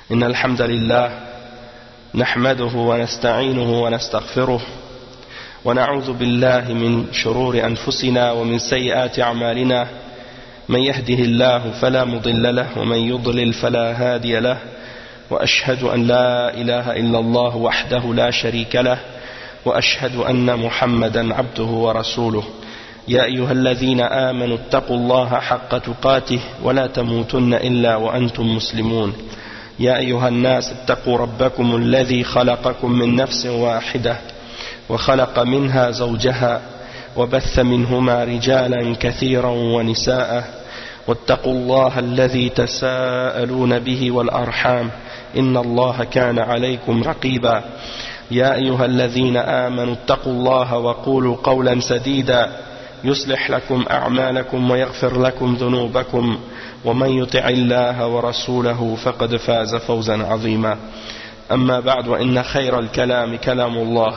إن الحمد لله نحمده ونستعينه ونستغفره ونعوذ بالله من شرور أنفسنا ومن سيئات أعمالنا من يهده الله فلا مضل له ومن يضلل فلا هادي له وأشهد أن لا إله إلا الله وحده لا شريك له وأشهد أن محمدا عبده ورسوله يا أيها الذين آمنوا اتقوا الله حق تقاته ولا تموتن إلا وأنتم مسلمون يا أيها الناس اتقوا ربكم الذي خلقكم من نفس واحدة وخلق منها زوجها وبث منهما رجالا كثيرا ونساء واتقوا الله الذي تساءلون به والأرحام إن الله كان عليكم رقيبا يا أيها الذين آمنوا اتقوا الله وقولوا قولا سديدا يصلح لكم أعمالكم ويغفر لكم ذنوبكم ومن يطع الله ورسوله فقد فاز فوزا عظيما أما بعد وإن خير الكلام كلام الله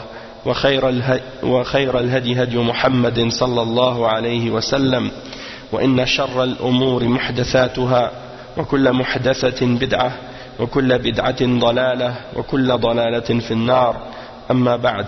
وخير الهدي هدي محمد صلى الله عليه وسلم وإن شر الأمور محدثاتها وكل محدثة بدعة وكل بدعة ضلالة وكل ضلالة في النار أما بعد.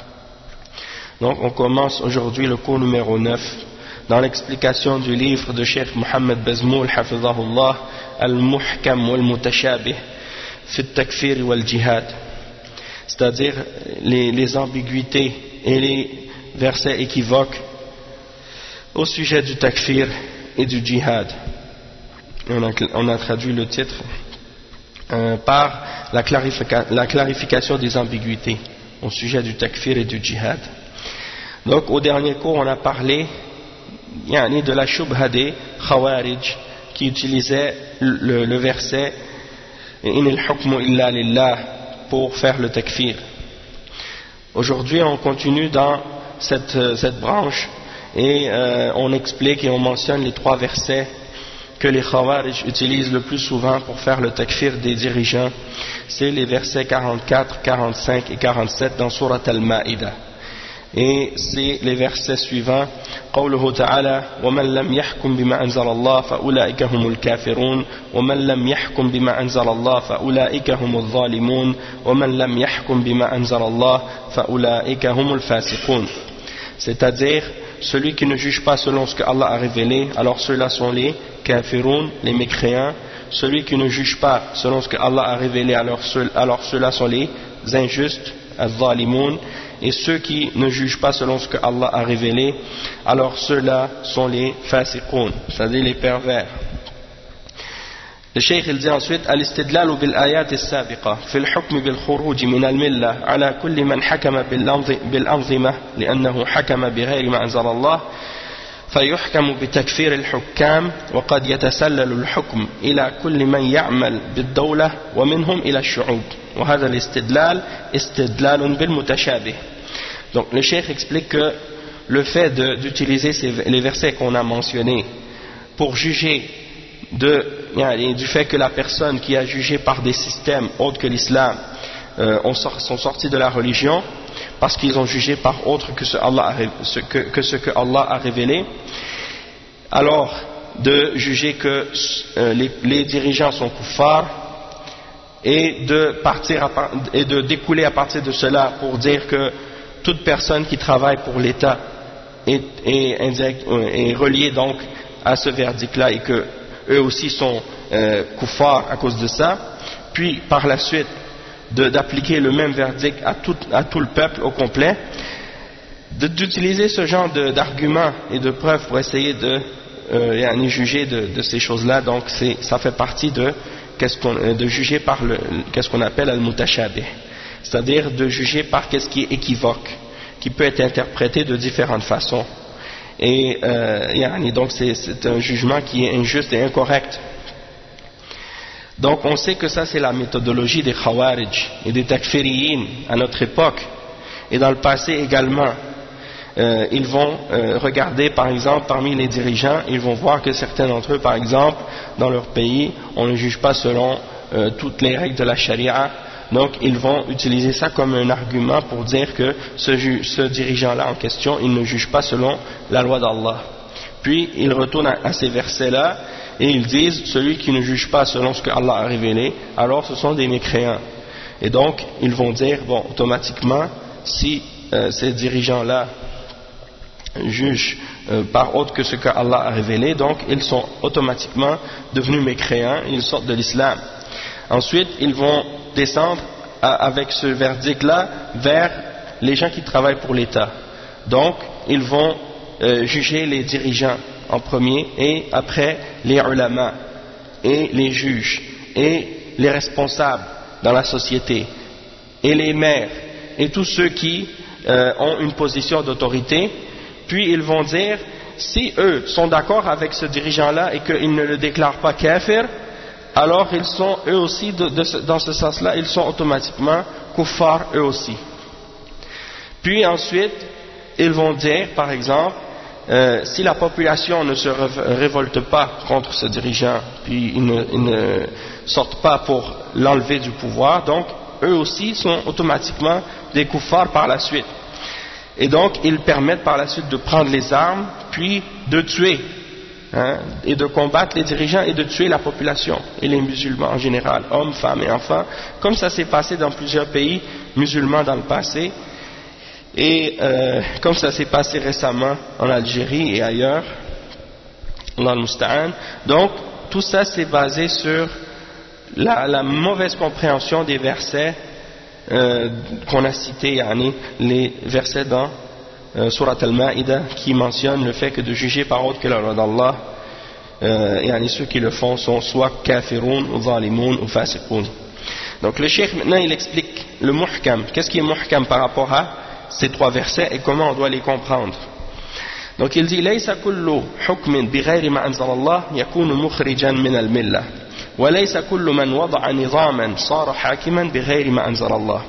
Donc on commence aujourd'hui le cours numéro 9 dans l'explication du livre de Cheikh Mohammed Bazmoul Hafizahullah Al-Muhkam wal-Mutashabih fi al-Takfir wal-Jihad, c'est-à-dire les ambiguïtés et les versets équivoques au sujet du takfir et du djihad. On a traduit le titre par la clarification des ambiguïtés au sujet du takfir et du djihad. Donc au dernier cours on a parlé de la shubha des Khawarij qui utilisait le verset Inil hukmu illa lillah pour faire le takfir. Aujourd'hui on continue dans cette branche et on explique et on mentionne les trois versets que les Khawarij utilisent le plus souvent pour faire le takfir des dirigeants. C'est les versets 44, 45 et 47 dans Surat Al-Ma'idah. Et c'est les versets suivants. قوله تعالى ومن لم يحكم بما أنزل الله فأولئك هم الكافرون ومن لم يحكم بما أنزل الله فأولئك هم الظالمون ومن لم يحكم بما أنزل الله فأولئك هم الفاسقون. C'est-à-dire celui qui ne juge pas selon ce que Allah a révélé, alors ceux-là sont les kafirun, les mécréants. Celui qui ne juge pas selon ce que Allah a révélé, alors ceux-là sont les injustes, al-zalimun. Et ceux qui ne jugent pas selon ce que Allah a révélé, alors ceux-là sont les fasiqun, c'est-à-dire les pervers. Le cheikh il dit ensuite al-istidlalu bil ayat as-sabiqa fi al-hukm bil khuruj min al-millah ala kulli man hakama bil anzimah li'annahu hakama bighayri ma anzala Allah فيحكم بتكفير الحكام وقد يتسلل الحكم إلى كل من يعمل بالدولة ومنهم إلى الشعوب وهذا الاستدلال استدلال بالمتشابه. Donc le cheikh explique que le fait d'utiliser les versets qu'on a mentionnés pour juger du fait que la personne qui a jugé par des systèmes autres que l'islam sont sortis de la religion parce qu'ils ont jugé par autre que ce que Allah a révélé, alors de juger que les dirigeants sont kuffars et de découler à partir de cela pour dire que toute personne qui travaille pour l'État est reliée donc à ce verdict-là et que eux aussi sont kuffars à cause de ça, puis par la suite d'appliquer le même verdict à tout le peuple au complet, d'utiliser ce genre d'arguments et de preuves pour essayer de juger de ces choses-là. Donc ça fait partie de juger par qu'est-ce qu'on appelle al-mutashabih, c'est-à-dire de juger par qu'est-ce qui est équivoque, qui peut être interprété de différentes façons. Et donc c'est un jugement qui est injuste et incorrect. Donc on sait que ça c'est la méthodologie des Khawarij et des Takfiriyin à notre époque et dans le passé également. Ils vont regarder par exemple parmi les dirigeants, ils vont voir que certains d'entre eux par exemple dans leur pays on ne juge pas selon toutes les règles de la charia, donc ils vont utiliser ça comme un argument pour dire que ce dirigeant là en question il ne juge pas selon la loi d'Allah. Puis ils retournent à ces versets-là et ils disent celui qui ne juge pas selon ce que Allah a révélé, alors ce sont des mécréants. Et donc ils vont dire bon, automatiquement, si ces dirigeants-là jugent par autre que ce que Allah a révélé, donc ils sont automatiquement devenus mécréants, ils sortent de l'islam. Ensuite ils vont descendre avec ce verdict-là vers les gens qui travaillent pour l'État. Donc ils vont juger les dirigeants en premier, et après les ulama et les juges et les responsables dans la société et les maires et tous ceux qui ont une position d'autorité. Puis ils vont dire, si eux sont d'accord avec ce dirigeant-là et qu'ils ne le déclarent pas kafir, alors ils sont eux aussi, dans ce sens-là, ils sont automatiquement kuffar eux aussi. Puis ensuite, ils vont dire, par exemple, si la population ne se révolte pas contre ce dirigeant, puis ils ne sortent pas pour l'enlever du pouvoir, donc eux aussi sont automatiquement des kuffars par la suite. Et donc ils permettent par la suite de prendre les armes, puis de tuer, et de combattre les dirigeants et de tuer la population et les musulmans en général, hommes, femmes et enfants, comme ça s'est passé dans plusieurs pays musulmans dans le passé. Et comme ça s'est passé récemment en Algérie et ailleurs, Allah al-Musta'an. Donc tout ça c'est basé sur la mauvaise compréhension des versets qu'on a cités, les versets dans Surat al-Ma'ida qui mentionnent le fait que de juger par autre que la loi d'Allah, ceux qui le font sont soit kafiroun ou zalimoun ou fasiqoun. Donc le cheikh maintenant il explique le muhkam. Qu'est-ce qui est muhkam par rapport à ces trois versets et comment on doit les comprendre. Donc il dit ليس كل حكم بغير ما أنزل الله يكون مخرجا من الملة وليس كل من وضع نظاما صار حاكما بغير ما أنزل الله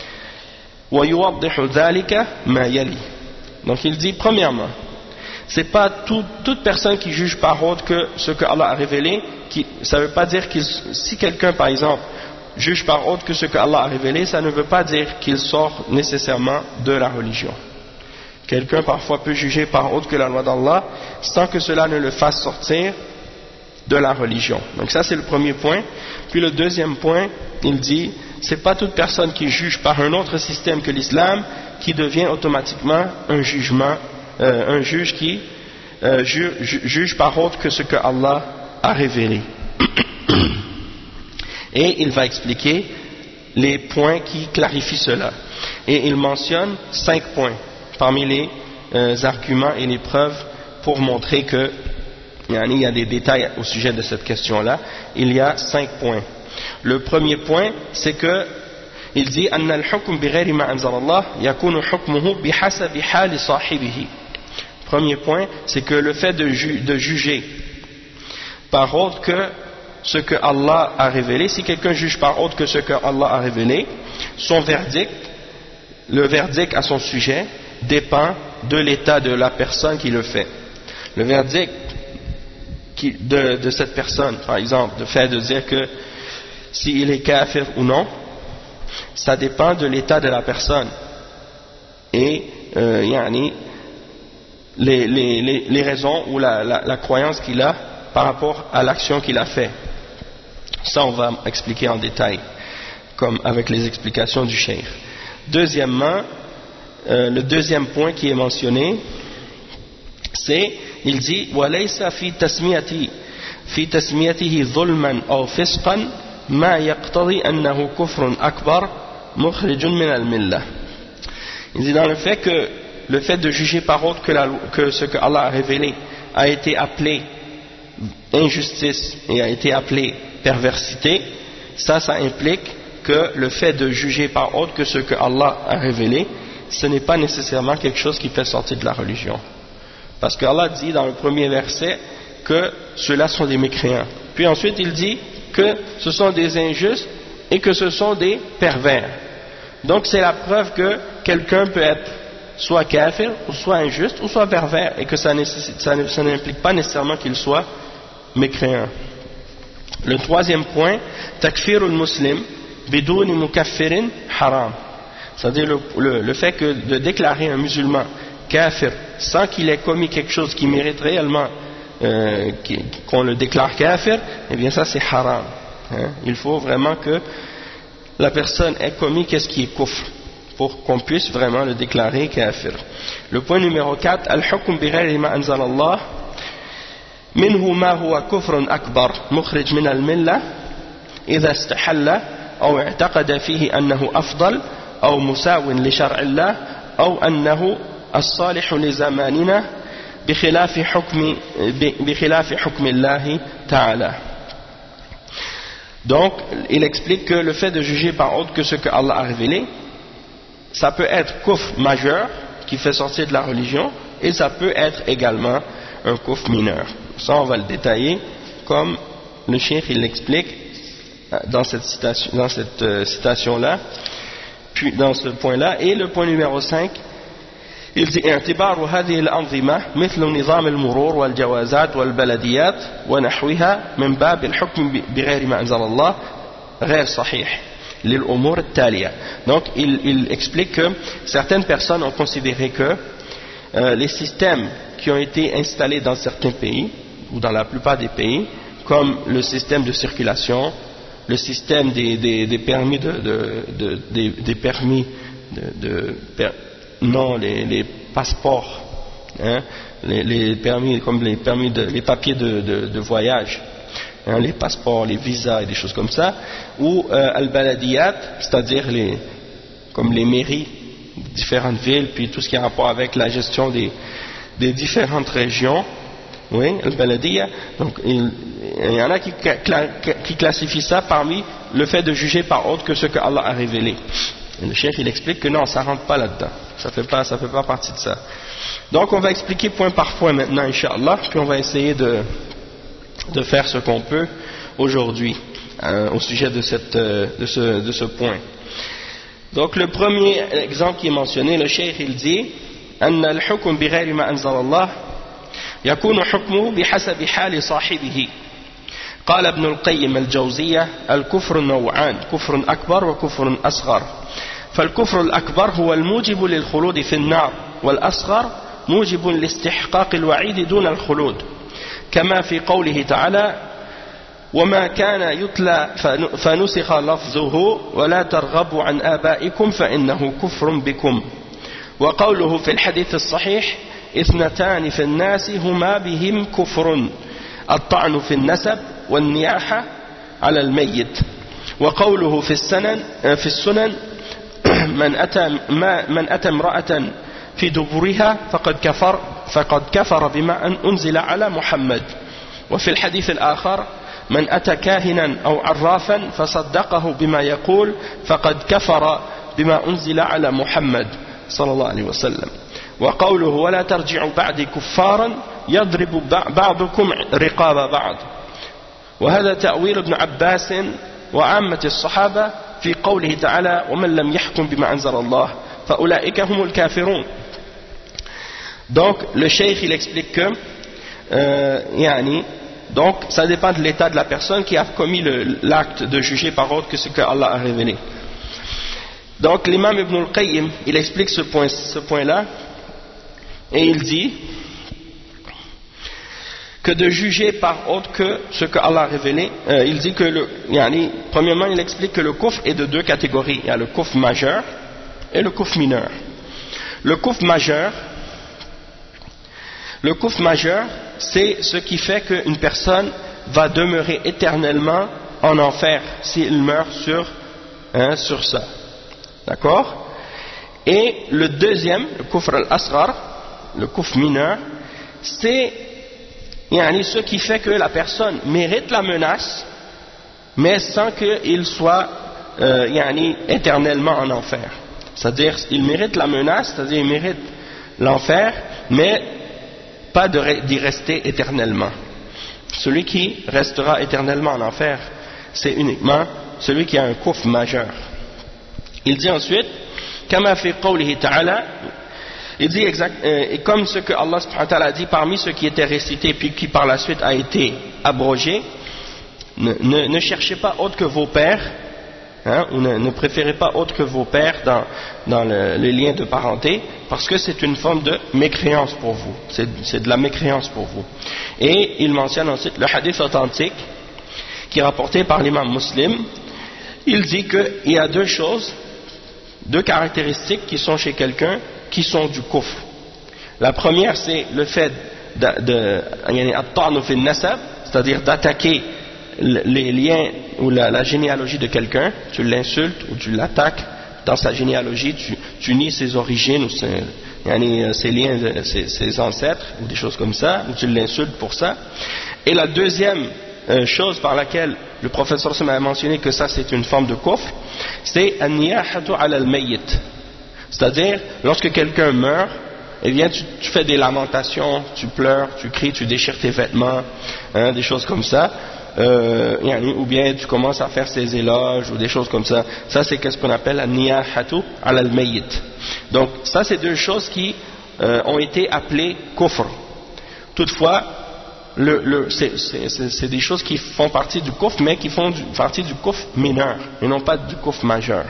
ويوضح ذلك ما يلي. Donc il dit premièrement, c'est pas toute personne qui juge par autre que ce que Allah a révélé, ça ne veut pas dire que si quelqu'un par exemple juge par autre que ce que Allah a révélé, ça ne veut pas dire qu'il sort nécessairement de la religion. Quelqu'un parfois peut juger par autre que la loi d'Allah sans que cela ne le fasse sortir de la religion. Donc ça c'est le premier point. Puis le deuxième point, il dit, c'est pas toute personne qui juge par un autre système que l'islam qui devient automatiquement un juge qui juge par autre que ce que Allah a révélé. Et il va expliquer les points qui clarifient cela. Et il mentionne 5 points parmi les arguments et les preuves pour montrer que il y a des détails au sujet de cette question-là. Il y a 5 points. Le premier point, c'est que il dit أن الحكم بغير ما أنزل الله يكون حكمه بحسب حال صاحبه. Premier point, c'est que le fait de juger par autre que ce que Allah a révélé, si quelqu'un juge par autre que ce que Allah a révélé, son verdict, le verdict à son sujet, dépend de l'état de la personne qui le fait. Le verdict de cette personne, par exemple, le fait de dire que s'il est kafir ou non, ça dépend de l'état de la personne et les raisons ou la croyance qu'il a par rapport à l'action qu'il a fait. Ça on va expliquer en détail, comme avec les explications du cheikh. Deuxièmement, le deuxième point qui est mentionné, c'est, il dit وَلَيْسَ فِي تَسْمِيَتِهِ ظُلْمًا أَوْ فِسْقًا مَا يَقْتَضِي أَنَّهُ كُفْرٌ أَكْبَرٌ مُخْرِجٌ مِنَ الْمِلَّةِ. Il dit dans le fait que le fait de juger par autre que ce que Allah a révélé a été appelé injustice et a été appelé perversité, ça implique que le fait de juger par autre que ce que Allah a révélé, ce n'est pas nécessairement quelque chose qui fait sortir de la religion. Parce que Allah dit dans le premier verset que ceux-là sont des mécréants. Puis ensuite il dit que ce sont des injustes et que ce sont des pervers. Donc c'est la preuve que quelqu'un peut être soit kafir, ou soit injuste, ou soit pervers, et que ça n'implique pas nécessairement qu'il soit mécréant. Le troisième point, takfirul muslim bidouni mukaffirin haram. C'est-à-dire le fait que de déclarer un musulman kafir sans qu'il ait commis quelque chose qui mérite réellement qu'on le déclare kafir, eh bien ça c'est haram. Il faut vraiment que la personne ait commis qu'est-ce qui est kufr pour qu'on puisse vraiment le déclarer kafir. Le point numéro 4, al-hukm bighayri ma anzal Allah minhu ma huwa kufrun akbar mukhrij min al-millah idha istahalla aw i'taqada fihi annahu afdal aw musawin li shar'i Allah aw annahu as-salih li zamanina بخلاف حكم الله تعالى. Donc, il explique que le fait de juger par autre que ce que Allah a révélé, ça peut être kufr majeur qui fait sortir de la religion, et ça peut être également un kufr mineur. Ça, on va le détailler comme le cheikh il l'explique dans cette citation-là, puis dans ce point-là. Et le point numéro 5, il dit اعتبار هذه الأنظمة مثل نظام المرور والجوازات والبلديات ونحوها من باب الحكم بغير ما أنزل الله غير صحيح للأمور التالية. Donc il explique que certaines personnes ont considéré que les systèmes qui ont été installés dans certains pays ou dans la plupart des pays, comme le système de circulation, le système des permis non, les passeports, les permis, comme les papiers de voyage, les passeports, les visas et des choses comme ça, ou al-baladiyat, c'est-à-dire comme les mairies de différentes villes, puis tout ce qui a rapport avec la gestion des différentes régions, oui, al-baladiyat. Donc il y en a qui classifient ça parmi le fait de juger par autre que ce que Allah a révélé. Et le cheikh il explique que non, ça rentre pas là-dedans, ça fait pas partie de ça. Donc on va expliquer point par point maintenant, Inch'Allah, puis on va essayer de faire ce qu'on peut aujourd'hui au sujet de ce point. Donc le premier exemple qui est mentionné, le cheikh il dit أن الحكم بغير ما أنزل الله يكون حكمه بحسب حال صاحبه. قال ابن القيم الجوزية الكفر نوعان كفر أكبر وكفر أصغر. فالكفر الأكبر هو الموجب للخلود في النار والأصغر موجب لاستحقاق الوعيد دون الخلود كما في قوله تعالى وما كان يتلى فنسخ لفظه ولا ترغبوا عن آبائكم فإنه كفر بكم وقوله في الحديث الصحيح اثنتان في الناس هما بهم كفر الطعن في النسب والنياحة على الميت وقوله في السنن من أتى امرأة في دبرها فقد كفر بما أنزل على محمد وفي الحديث الآخر من أتى كاهنا أو عرافا فصدقه بما يقول فقد كفر بما أنزل على محمد صلى الله عليه وسلم وقوله ولا ترجعوا بعدي كفارا يضرب بعضكم رقاب بعض وهذا تأويل ابن عباس وعامة الصحابة في قوله تعالى ومن لم يحكم بما أنزل الله فأولئك هم الكافرون. Donc le cheikh il explique que donc ça dépend de l'état de la personne qui a commis l'acte de juger par autre que ce que Allah a révélé. Donc l'imam Ibn al-Qayyim il explique ce point là et il dit que de juger par autre que ce que Allah a révélé, il dit que premièrement il explique que le kufr est de deux catégories. Il y a le kufr majeur et le kufr mineur. Le kufr majeur, c'est ce qui fait qu'une personne va demeurer éternellement en enfer s'il meurt sur ça. D'accord? Et le deuxième, le kufr al-asghar, le kufr mineur, c'est ce qui fait que la personne mérite la menace, mais sans qu'il soit éternellement en enfer. C'est-à-dire, il mérite la menace, c'est-à-dire il mérite l'enfer, mais pas d'y rester éternellement. Celui qui restera éternellement en enfer, c'est uniquement celui qui a un kufr majeur. Il dit ensuite, Kama fi qawlihi ta'ala, il dit comme ce que Allah subhanahu wa ta'ala a dit parmi ceux qui étaient récités puis qui par la suite a été abrogé, ne cherchez pas autre que vos pères hein, ou ne préférez pas autre que vos pères dans les liens de parenté, parce que c'est une forme de mécréance pour vous, c'est de la mécréance pour vous. Et il mentionne ensuite le hadith authentique qui est rapporté par l'imam Muslim. Il dit qu'il y a deux caractéristiques qui sont chez quelqu'un qui sont du kufr. La première, c'est le fait c'est-à-dire d'attaquer les liens ou la généalogie de quelqu'un. Tu l'insultes ou tu l'attaques dans sa généalogie, tu nies ses origines ou ses liens, ses ancêtres ou des choses comme ça, ou tu l'insultes pour ça. Et la deuxième chose par laquelle le prophète sallallahu alayhi wa sallam a mentionné que ça c'est une forme de kufr, c'est an-niyahatu ala al-mayyit, c'est-à-dire lorsque quelqu'un meurt, eh bien tu fais des lamentations, tu pleures, tu cries, tu déchires tes vêtements, hein, des choses comme ça, ou bien tu commences à faire ses éloges ou des choses comme ça. Ça c'est ce qu'on appelle an-niyahatu ala al-mayyit. Donc ça c'est deux choses qui ont été appelées kufr. Toutefois c'est des choses qui font partie du kufr, mais qui font partie du kufr mineur et non pas du kufr majeur.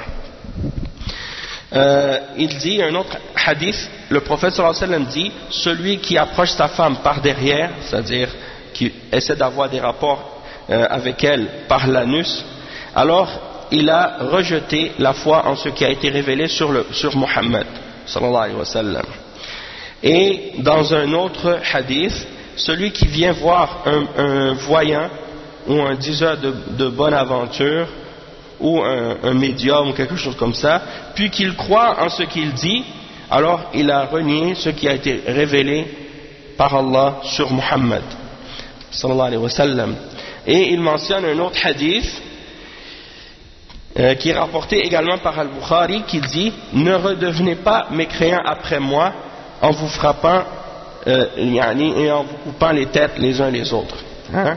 Il dit un autre hadith, le prophète sallallahu alayhi wa sallam dit, celui qui approche sa femme par derrière, c'est-à-dire qui essaie d'avoir des rapports avec elle par l'anus, alors il a rejeté la foi en ce qui a été révélé sur Muhammad sallallahu alayhi wa sallam. Et dans un autre hadith, celui qui vient voir un voyant ou un diseur de bonne aventure ou un médium ou quelque chose comme ça, puis qu'il croit en ce qu'il dit, alors il a renié ce qui a été révélé par Allah sur Muhammad sallallahu alayhi wa sallam. Et il mentionne un autre hadith qui est rapporté également par Al-Bukhari, qui dit: ne redevenez pas mécréants après moi en vous frappant et en vous coupant les têtes les uns les autres, hein?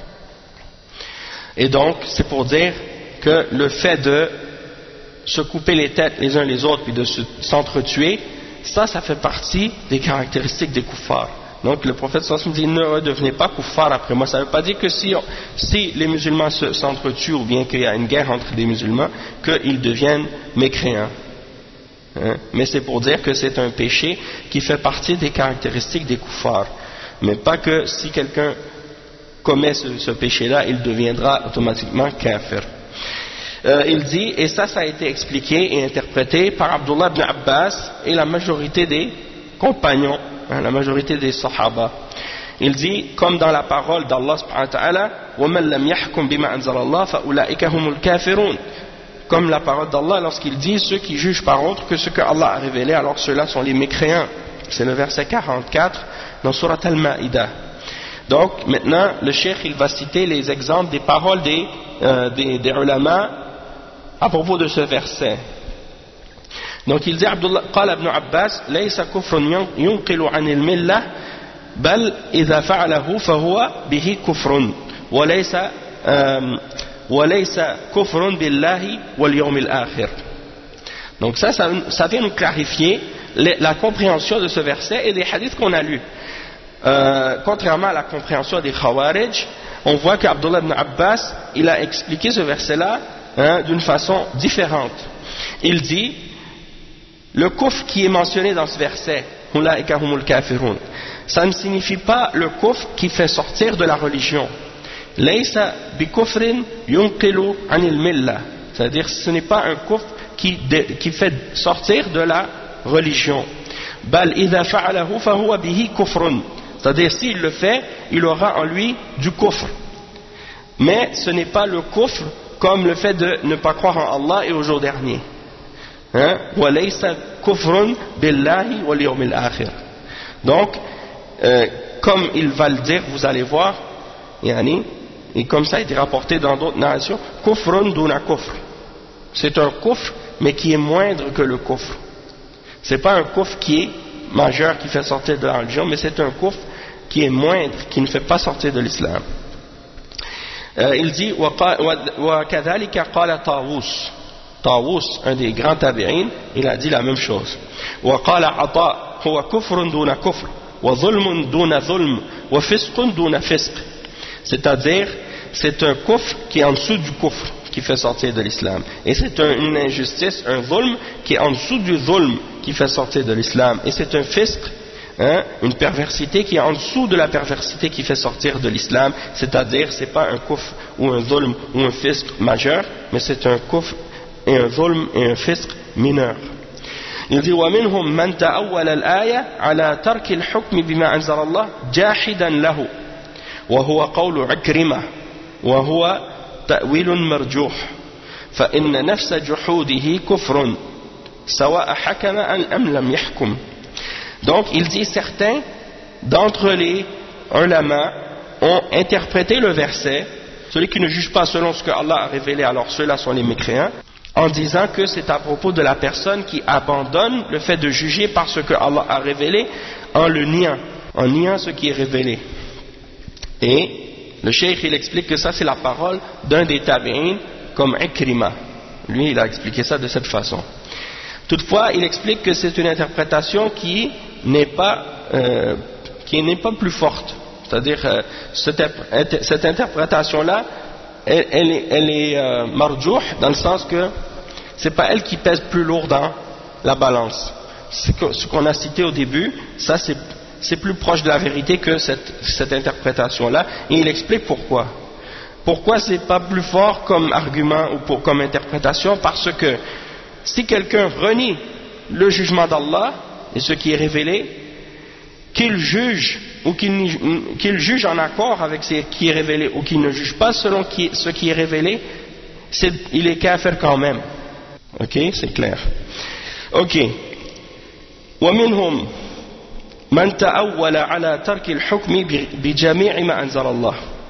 Et donc c'est pour dire que le fait de se couper les têtes les uns les autres puis de s'entretuer, ça fait partie des caractéristiques des kuffars. Donc le prophète sallallahu alayhi wa sallam dit: ne redevenez pas kuffar après moi. Ça ne veut pas dire que si les musulmans s'entretuent ou bien qu'il y a une guerre entre les musulmans, qu'ils deviennent mécréants. Hein? Mais c'est pour dire que c'est un péché qui fait partie des caractéristiques des kuffars. Mais pas que si quelqu'un commet ce péché-là, il deviendra automatiquement kafir. Il dit, et ça a été expliqué et interprété par Abdullah ibn Abbas et la majorité des compagnons, hein, la majorité des sahaba. Il dit, comme dans la parole d'Allah subhanahu wa ta'ala, وَمَنْ لَمْ يَحْكُمْ بِمَا أَنزَلَ اللَّهُ فَأُولَٰئِكَ هُمُ الْكَافِرُونَ. Comme la parole d'Allah lorsqu'il dit, ceux qui jugent par autre que ce que Allah a révélé, alors ceux-là sont les mécréants. C'est le verset 44 dans Surat Al-Ma'idah. Donc maintenant le cheikh il va citer les exemples des paroles des ulama à propos de ce verset. Donc il dit, قال ابن عباس ليس كفر ينقل عن الملة بل إذا فعله فهو به كفر وليس كفر بالله واليوم الآخر. Donc ça vient nous clarifier la compréhension de ce verset et des hadiths qu'on a lus. Contrairement à la compréhension des Khawarij, on voit qu'Abdullah ibn Abbas il a expliqué ce verset-là d'une façon différente. Il dit, le kufr qui est mentionné dans ce verset, ça ne signifie pas le kufr qui fait sortir de la religion. Laysa bi kufrin yunqilu anil millah, c'est-à-dire ce n'est pas un kufr qui fait sortir de la religion. Bal idha fa'alahu fa huwa bihi kufrun, c'est-à-dire s'il le fait, il aura en lui du kufr. Mais ce n'est pas le kufr comme le fait de ne pas croire en Allah et au jour dernier. Donc, comme il va le dire, vous allez voir, et comme ça a été rapporté dans d'autres narrations, kufrun duna kufr. C'est un kufr, mais qui est moindre que le kufr. C'est pas un kufr qui est majeur, qui fait sortir de la religion, mais c'est un kufr qui est moindre, qui ne fait pas sortir de l'islam. Il dit, وَكَذَلِكَ قَالَ طَاوُوس. Tawus, un des grands tabi'in, il a dit la même chose. وَقَالَ عَطَاء هُوَ كُفْرٌ دُونَ كُفْرٍ وَظُلْمٌ دُونَ ظُلْمٍ وَفِسْقٌ دُونَ فِسْقٍ. C'est-à-dire, c'est un kufr qui est en dessous du kufr, qui fait sortir de l'islam. Et c'est une injustice, un zulm qui est en dessous du zulm qui fait sortir de l'islam. Et c'est un fisq, une perversité qui est en dessous de la perversité qui fait sortir de l'islam. C'est-à-dire, c'est pas un kufr ou un zulm ou un fisq majeur, mais c'est un kufr et un zulm et un fisq mineur. Il dit وَمِنْهُمْ مَنْ تَأَوَّلَ الْآيَةَ عَلَى تَرْكِ الْحُكْمِ بِمَا أَنزَلَ اللَّهُ جَاحِدًا لَهُ وهو قول عكرمة وهو تأويل مرجوح فإن نفس جحوده كفر سواء حكم أم لم يحكم. Donc il dit certains d'entre les ulama ont interprété le verset, celui qui ne juge pas selon ce que Allah a révélé, alors ceux-là sont les mécréants, en disant que c'est à propos de la personne qui abandonne le fait de juger par ce que Allah a révélé en niant ce qui est révélé. Et le cheikh il explique que ça c'est la parole d'un des tabi'in comme Ikrima. Lui il a expliqué ça de cette façon. Toutefois il explique que c'est une interprétation qui n'est pas plus forte. C'est-à-dire cette interprétation là elle est marjouh dans le sens que c'est pas elle qui pèse plus lourd dans la balance. Ce qu'on a cité au début, ça c'est plus proche de la vérité que cette interprétation-là, et il explique pourquoi. Pourquoi c'est pas plus fort comme argument ou comme interprétation? Parce que si quelqu'un renie le jugement d'Allah et ce qui est révélé, qu'il juge ou qu'il juge en accord avec ce qui est révélé ou qu'il ne juge pas selon ce qui est révélé, il est kafir quand même. Ok, c'est clair. Ok. ومنهم من تأول على ترك الحكم بجميع ما أنزل الله.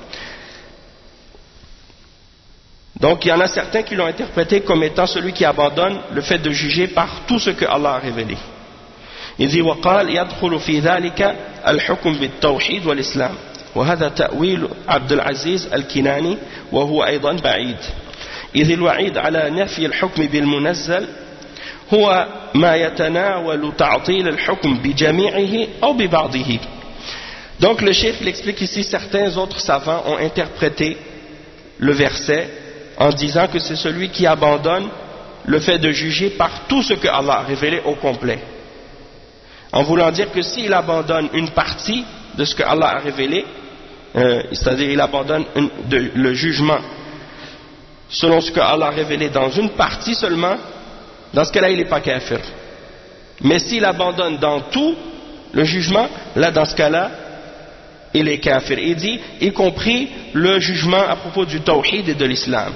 Donc il y en a certains qui l'ont interprété comme étant celui qui abandonne le fait de juger par tout ce que Allah a révélé. Il dit وقال يدخل في ذلك الحكم بالتوحيد والإسلام وهذا تأويل عبد العزيز الكناني وهو أيضا بعيد إذ الوعيد على نفي الحكم بالمنزل هو ما يتناول تعطيل الحكم بجميعه أو ببعضه. Donc le cheikh l'explique ici, certains autres savants ont interprété le verset en disant que c'est celui qui abandonne le fait de juger par tout ce que Allah a révélé au complet, en voulant dire que s'il abandonne une partie de ce que Allah a révélé, c'est-à-dire il abandonne le jugement selon ce que Allah a révélé dans une partie seulement, dans ce cas-là il n'est pas kafir. Mais s'il abandonne dans tout le jugement, là dans ce cas-là il est kafir. Il dit y compris le jugement à propos du tawhid et de l'islam.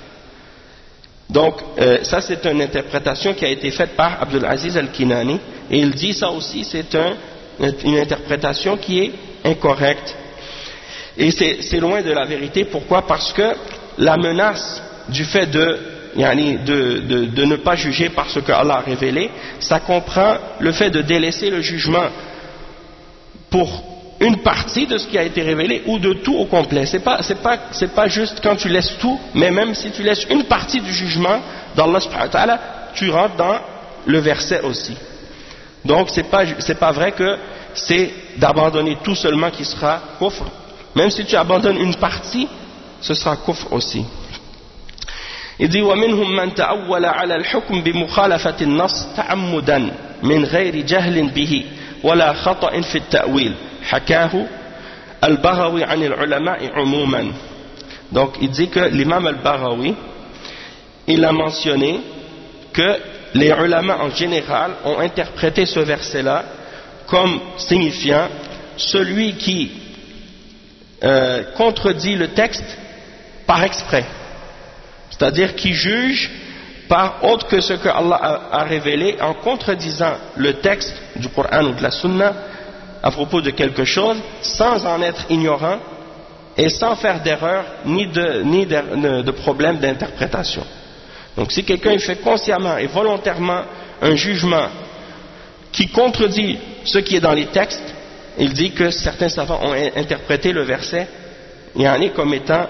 Donc ça c'est une interprétation qui a été faite par Abdul Aziz al-Kinani, et il dit ça aussi c'est une interprétation qui est incorrecte, et c'est loin de la vérité. Pourquoi? Parce que la menace du fait de ne pas juger par ce que Allah a révélé, ça comprend le fait de délaisser le jugement pour une partie de ce qui a été révélé ou de tout au complet. C'est pas juste quand tu laisses tout, mais même si tu laisses une partie du jugement d'Allah subhanahu wa ta'ala, tu rentres dans le verset aussi. Donc c'est pas vrai que c'est d'abandonner tout seulement qui sera kufr. Même si tu abandonnes une partie, ce sera kufr aussi. Il dit ومنهم من تأول على الحكم بمخالفة النص تعمدا من غير جهل به ولا خطأ في التأويل حكاه البغوي عن العلماء عموما. Donc il dit que l'imam al-Baghawi il a mentionné que les ulama en général ont interprété ce verset là comme signifiant celui qui contredit le texte par exprès, c'est-à-dire qui juge par autre que ce que Allah a révélé en contredisant le texte du Coran ou de la Sunna à propos de quelque chose sans en être ignorant et sans faire d'erreur ni de problème d'interprétation. Donc si quelqu'un fait consciemment et volontairement un jugement qui contredit ce qui est dans les textes, il dit que certains savants ont interprété le verset comme étant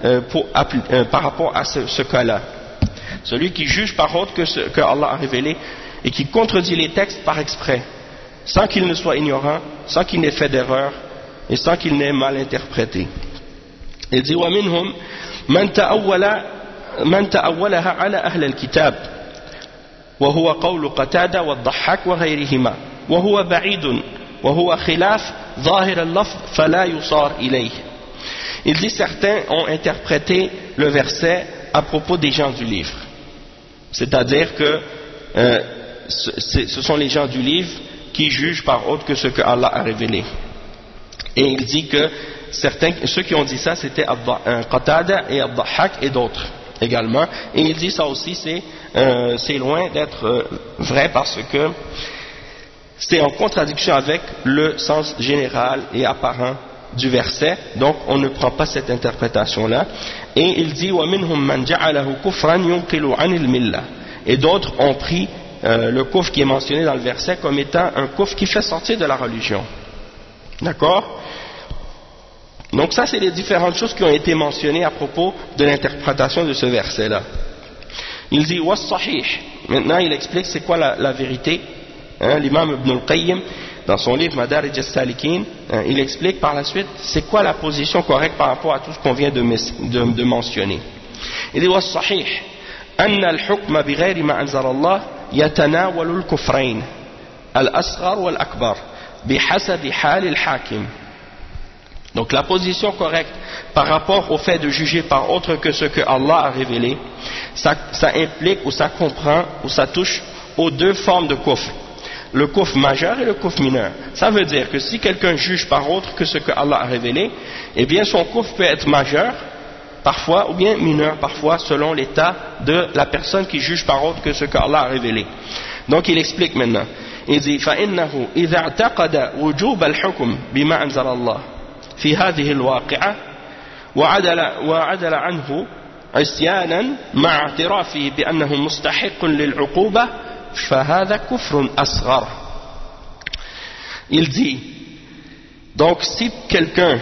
par rapport à ce cas-là. Celui qui juge par autre que ce que Allah a révélé et qui contredit les textes par exprès, sans qu'il ne soit ignorant, sans qu'il n'ait fait d'erreur et sans qu'il n'ait mal interprété. Il dit وَمِنْهُمْ مَنْ تَأَوَّلَ من تأولها على أهل الكتاب وهو قول قتادة والضحاك وغيرهما وهو بعيد وهو خلاف ظاهر اللفظ فلا يصار إليه. Il dit certains ont interprété le verset à propos des gens du livre, c'est-à-dire que ce sont les gens du livre qui jugent par autre que ce que Allah a révélé. Et il dit que ceux qui ont dit ça, c'était Qatada et Ad-Dahhak et d'autres également. Et il dit ça aussi, c'est loin d'être vrai parce que c'est en contradiction avec le sens général et apparent du verset. Donc on ne prend pas cette interprétation-là. Et il dit وَمِنْهُمْ مَنْ جَعَلَهُ كُفْرًا يُنْقِلُ عَنِ الْمِلَّةِ. Et d'autres ont pris le kufr qui est mentionné dans le verset comme étant un kufr qui fait sortir de la religion. D'accord? Donc ça, c'est les différentes choses qui ont été mentionnées à propos de l'interprétation de ce verset-là. Il dit was-sahih. Maintenant, il explique c'est quoi la vérité. L'imam Ibn al-Qayyim, dans son livre Madarij as-Salikin, il explique par la suite c'est quoi la position correcte par rapport à tout ce qu'on vient de mentionner. Il dit was-sahih أن الحكم بغير ما أنزل الله يتناول الكفرين الأصغر والأكبر بحسب حال الحاكم. Donc la position correcte par rapport au fait de juger par autre que ce que Allah a révélé, ça implique ou ça comprend ou ça touche aux deux formes de kufr, le kufr majeur et le kufr mineur. Ça veut dire que si quelqu'un juge par autre que ce que Allah a révélé, eh bien son kufr peut être majeur parfois ou bien mineur parfois selon l'état de la personne qui juge par autre que ce que Allah a révélé. Donc il explique maintenant. Il dit فإنه إذا اعتقد وجوب الحكم بما أنزل الله في هذه الواقعة وعدل عنه عصيانا مع اعترافه بأنه مستحق للعقوبة فهذا كفر أصغر. Il dit donc si quelqu'un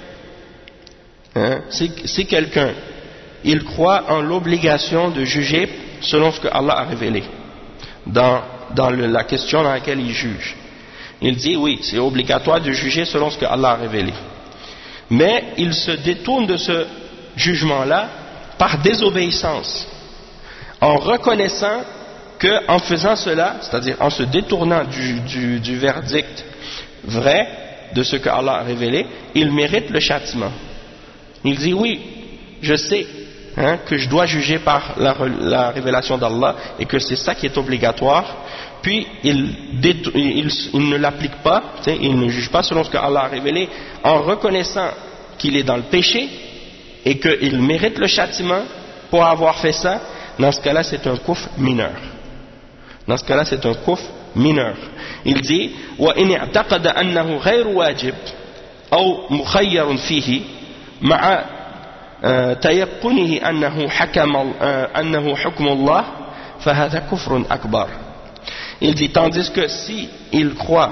il croit en l'obligation de juger selon ce que Allah a révélé dans la question dans laquelle il juge, il dit oui, c'est obligatoire de juger selon ce que Allah a révélé, mais il se détourne de ce jugement-là par désobéissance, en reconnaissant qu'en faisant cela, c'est-à-dire en se détournant du verdict vrai de ce que Allah a révélé, il mérite le châtiment. Il dit oui, je sais que je dois juger par la révélation d'Allah et que c'est ça qui est obligatoire, puis il ne l'applique pas, il ne juge pas selon ce que Allah a révélé en reconnaissant qu'il est dans le péché et qu'il mérite le châtiment pour avoir fait ça. Dans ce cas-là, c'est un kufr mineur. Dans ce cas-là, c'est un kufr mineur. Il dit وَإِنِ اعْتَقَدَ أَنَّهُ غَيْرُ واجب أو مخير فيه مع تيقنه أنه حكم الله فهذا كفر أكبر. Il dit tandis que si il croit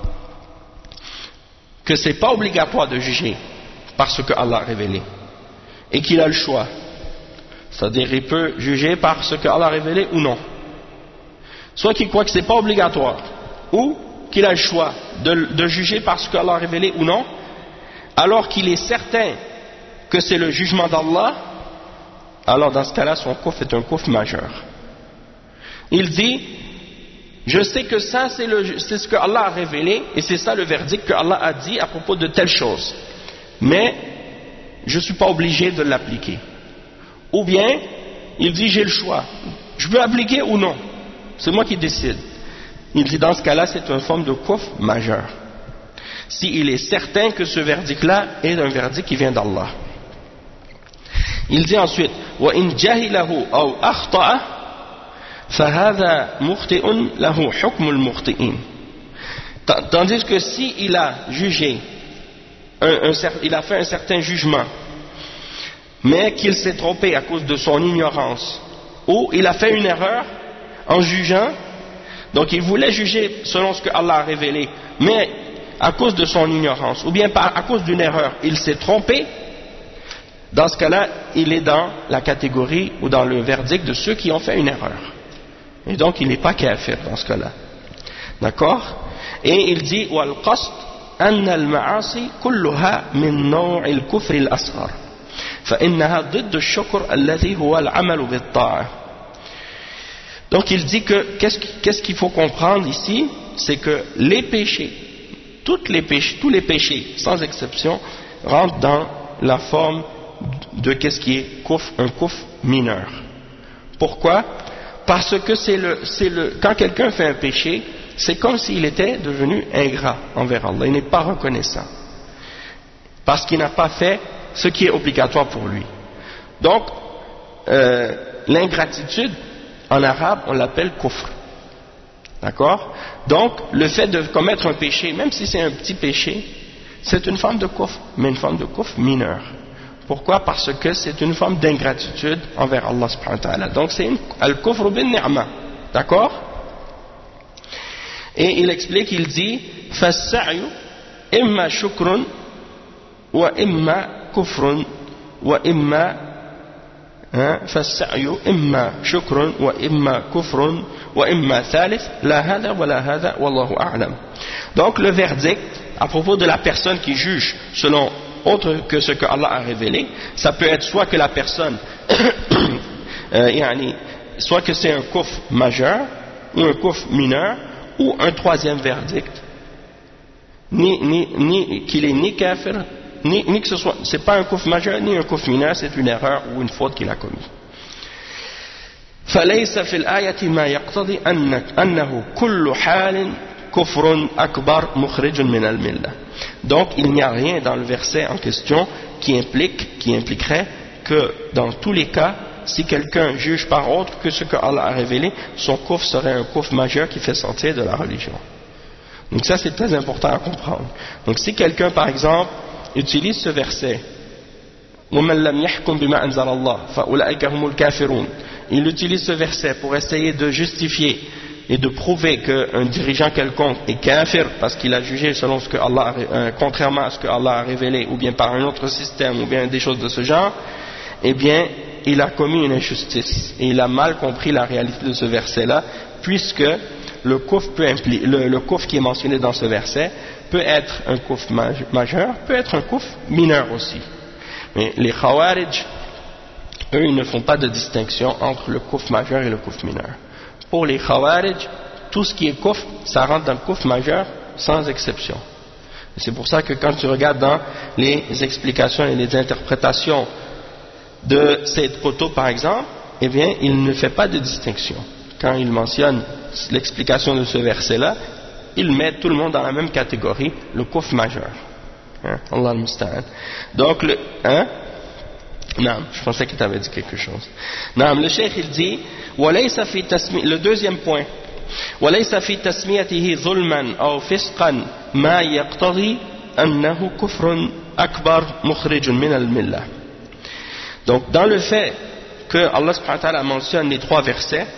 que c'est pas obligatoire de juger parce que Allah a révélé et qu'il a le choix, c'est-à-dire il peut juger par ce que Allah a révélé ou non, soit qu'il croit que c'est pas obligatoire ou qu'il a le choix de juger par ce que Allah a révélé ou non, alors qu'il est certain que c'est le jugement d'Allah, alors dans ce cas-là son kufr est un kufr majeur. Il dit je sais que ça c'est ce que Allah a révélé et c'est ça le verdict que Allah a dit à propos de telle chose, mais je ne suis pas obligé de l'appliquer. Ou bien il dit j'ai le choix, je peux appliquer ou non, c'est moi qui décide. Il dit dans ce cas-là c'est une forme de kufr majeur, s'il est certain que ce verdict-là est un verdict qui vient d'Allah. Il dit ensuite وَإِنْ جَهِلَهُ أَوْ أَخْطَأَ فَهَذَا مُخْطِئٌ لَهُ حُكْمُ الْمُخْطِئِينَ. Tandis que si il a jugé il a fait un certain jugement mais qu'il s'est trompé à cause de son ignorance ou il a fait une erreur en jugeant, donc il voulait juger selon ce que Allah a révélé mais à cause de son ignorance ou bien à cause d'une erreur il s'est trompé, dans ce cas-là il est dans la catégorie ou dans le verdict de ceux qui ont fait une erreur et donc il n'est pas kafir dans ce cas-là, d'accord. Et il dit والقصد أن المعاصي كلها من نوع الكفر الأصغر, فإنها ضد الشكر الذي هو العمل بالطاعة. Donc il dit que qu'est-ce qu'il faut comprendre ici, c'est que les péchés, tous les péchés, sans exception, rentrent dans la forme de qu'est-ce qui est un kufr mineur. Pourquoi? Parce que quand quelqu'un fait un péché, c'est comme s'il était devenu ingrat envers Allah, il n'est pas reconnaissant, parce qu'il n'a pas fait ce qui est obligatoire pour lui. Donc, l'ingratitude, en arabe, on l'appelle kufr. D'accord? Donc, le fait de commettre un péché, même si c'est un petit péché, c'est une forme de kufr, mais une forme de kufr mineure. Pourquoi? Parce que c'est une forme d'ingratitude envers Allah subhanahu wa ta'ala. Donc, c'est al-kufr bin ni'ma. D'accord? Et il explique, il dit فَالسَّعْيُ إِمَّا شُكْرٌ وَإِمَّا كُفْرٌ وَإِمَّا فَالسَّعْيُ إِمَّا شُكْرٌ وَإِمَّا كُفْرٌ وَإِمَّا ثَالِث لَا هَذَا وَلَا هَذَا وَاللَّهُ أَعْلَمُ. Donc le verdict à propos de la personne qui juge selon autre que ce que Allah a révélé, ça peut être soit que la personne soit que c'est un kufr majeur ou un kufr mineur, ou un troisième verdict, ni qu'il est ni kafir, ni que ce soit, c'est pas un kufr majeur ni un kufr mineur, c'est une erreur ou une faute qu'il a commise. فليس في الآية ما يقتضي أنه كل حال كفر أكبر مخرج من الملة. Donc il n'y a rien dans le verset en question qui impliquerait que dans tous les cas, si quelqu'un juge par autre que ce que Allah a révélé, son kufr serait un kufr majeur qui fait sortir de la religion. Donc ça c'est très important à comprendre. Donc si quelqu'un par exemple utilise ce verset, وَمَنْ لَمْ يَحْكُمْ بِمَا أَنزَلَ اللَّهُ فَأُولَئِكَ هُمُ الْكَافِرُونَ, il utilise ce verset pour essayer de justifier et de prouver qu'un dirigeant quelconque est kafir parce qu'il a jugé selon ce que Allah contrairement à ce que Allah a révélé, ou bien par un autre système, ou bien des choses de ce genre, eh bien il a commis une injustice et il a mal compris la réalité de ce verset-là, puisque le kufr qui est mentionné dans ce verset peut être un kufr majeur, peut être un kufr mineur aussi. Mais les Khawarij, eux, ils ne font pas de distinction entre le kufr majeur et le kufr mineur. Pour les Khawarij, tout ce qui est kufr, ça rentre dans le kufr majeur sans exception. C'est pour ça que quand tu regardes dans les explications et les interprétations de Sayyid Qutb par exemple, eh bien il ne fait pas de distinction. Quand il mentionne l'explication de ce verset-là, il met tout le monde dans la même catégorie, le kufr majeur. Allah al-Musta'an. Donc non, je pensais que tu avais dit quelque chose. Non, le cheikh il dit le deuxième point, وليس في تسميته ظلما أو فسقا ما يقتضي أنه كفر أكبر مخرج من الملة. Donc dans le fait que Allah subhanahu wa ta'ala mentionne les trois versets,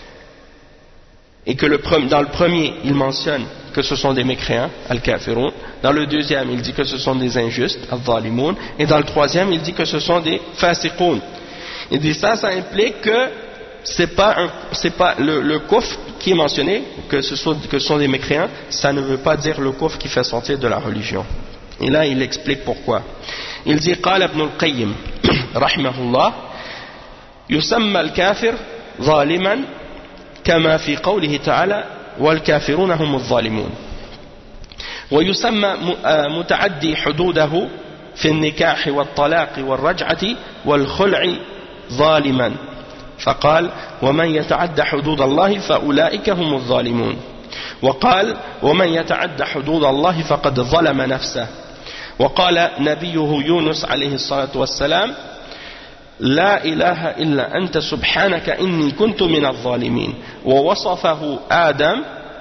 et que dans le premier il mentionne que ce sont des mécréants, al-kafirun, dans le deuxième il dit que ce sont des injustes, al-zalimun, et dans le troisième il dit que ce sont des fasiqun. Il dit ça implique que c'est pas le kufr qui est mentionné, que ce sont des mécréants, ça ne veut pas dire le kufr qui fait sortir de la religion. Et là il explique pourquoi. Il dit قال ابن القيم رحمه الله يسمى الكافر ظالما كما في قوله تعالى والكافرون هم الظالمون، ويسمى متعدي حدوده في النكاح والطلاق والرجعة والخلع ظالما، فقال ومن يتعد حدود الله فأولئك هم الظالمون، وقال ومن يتعد حدود الله فقد ظلم نفسه، وقال نبيه يونس عليه الصلاة والسلام لا إله إلا أنت سبحانك إني كنت من الظالمين، ووصفه آدم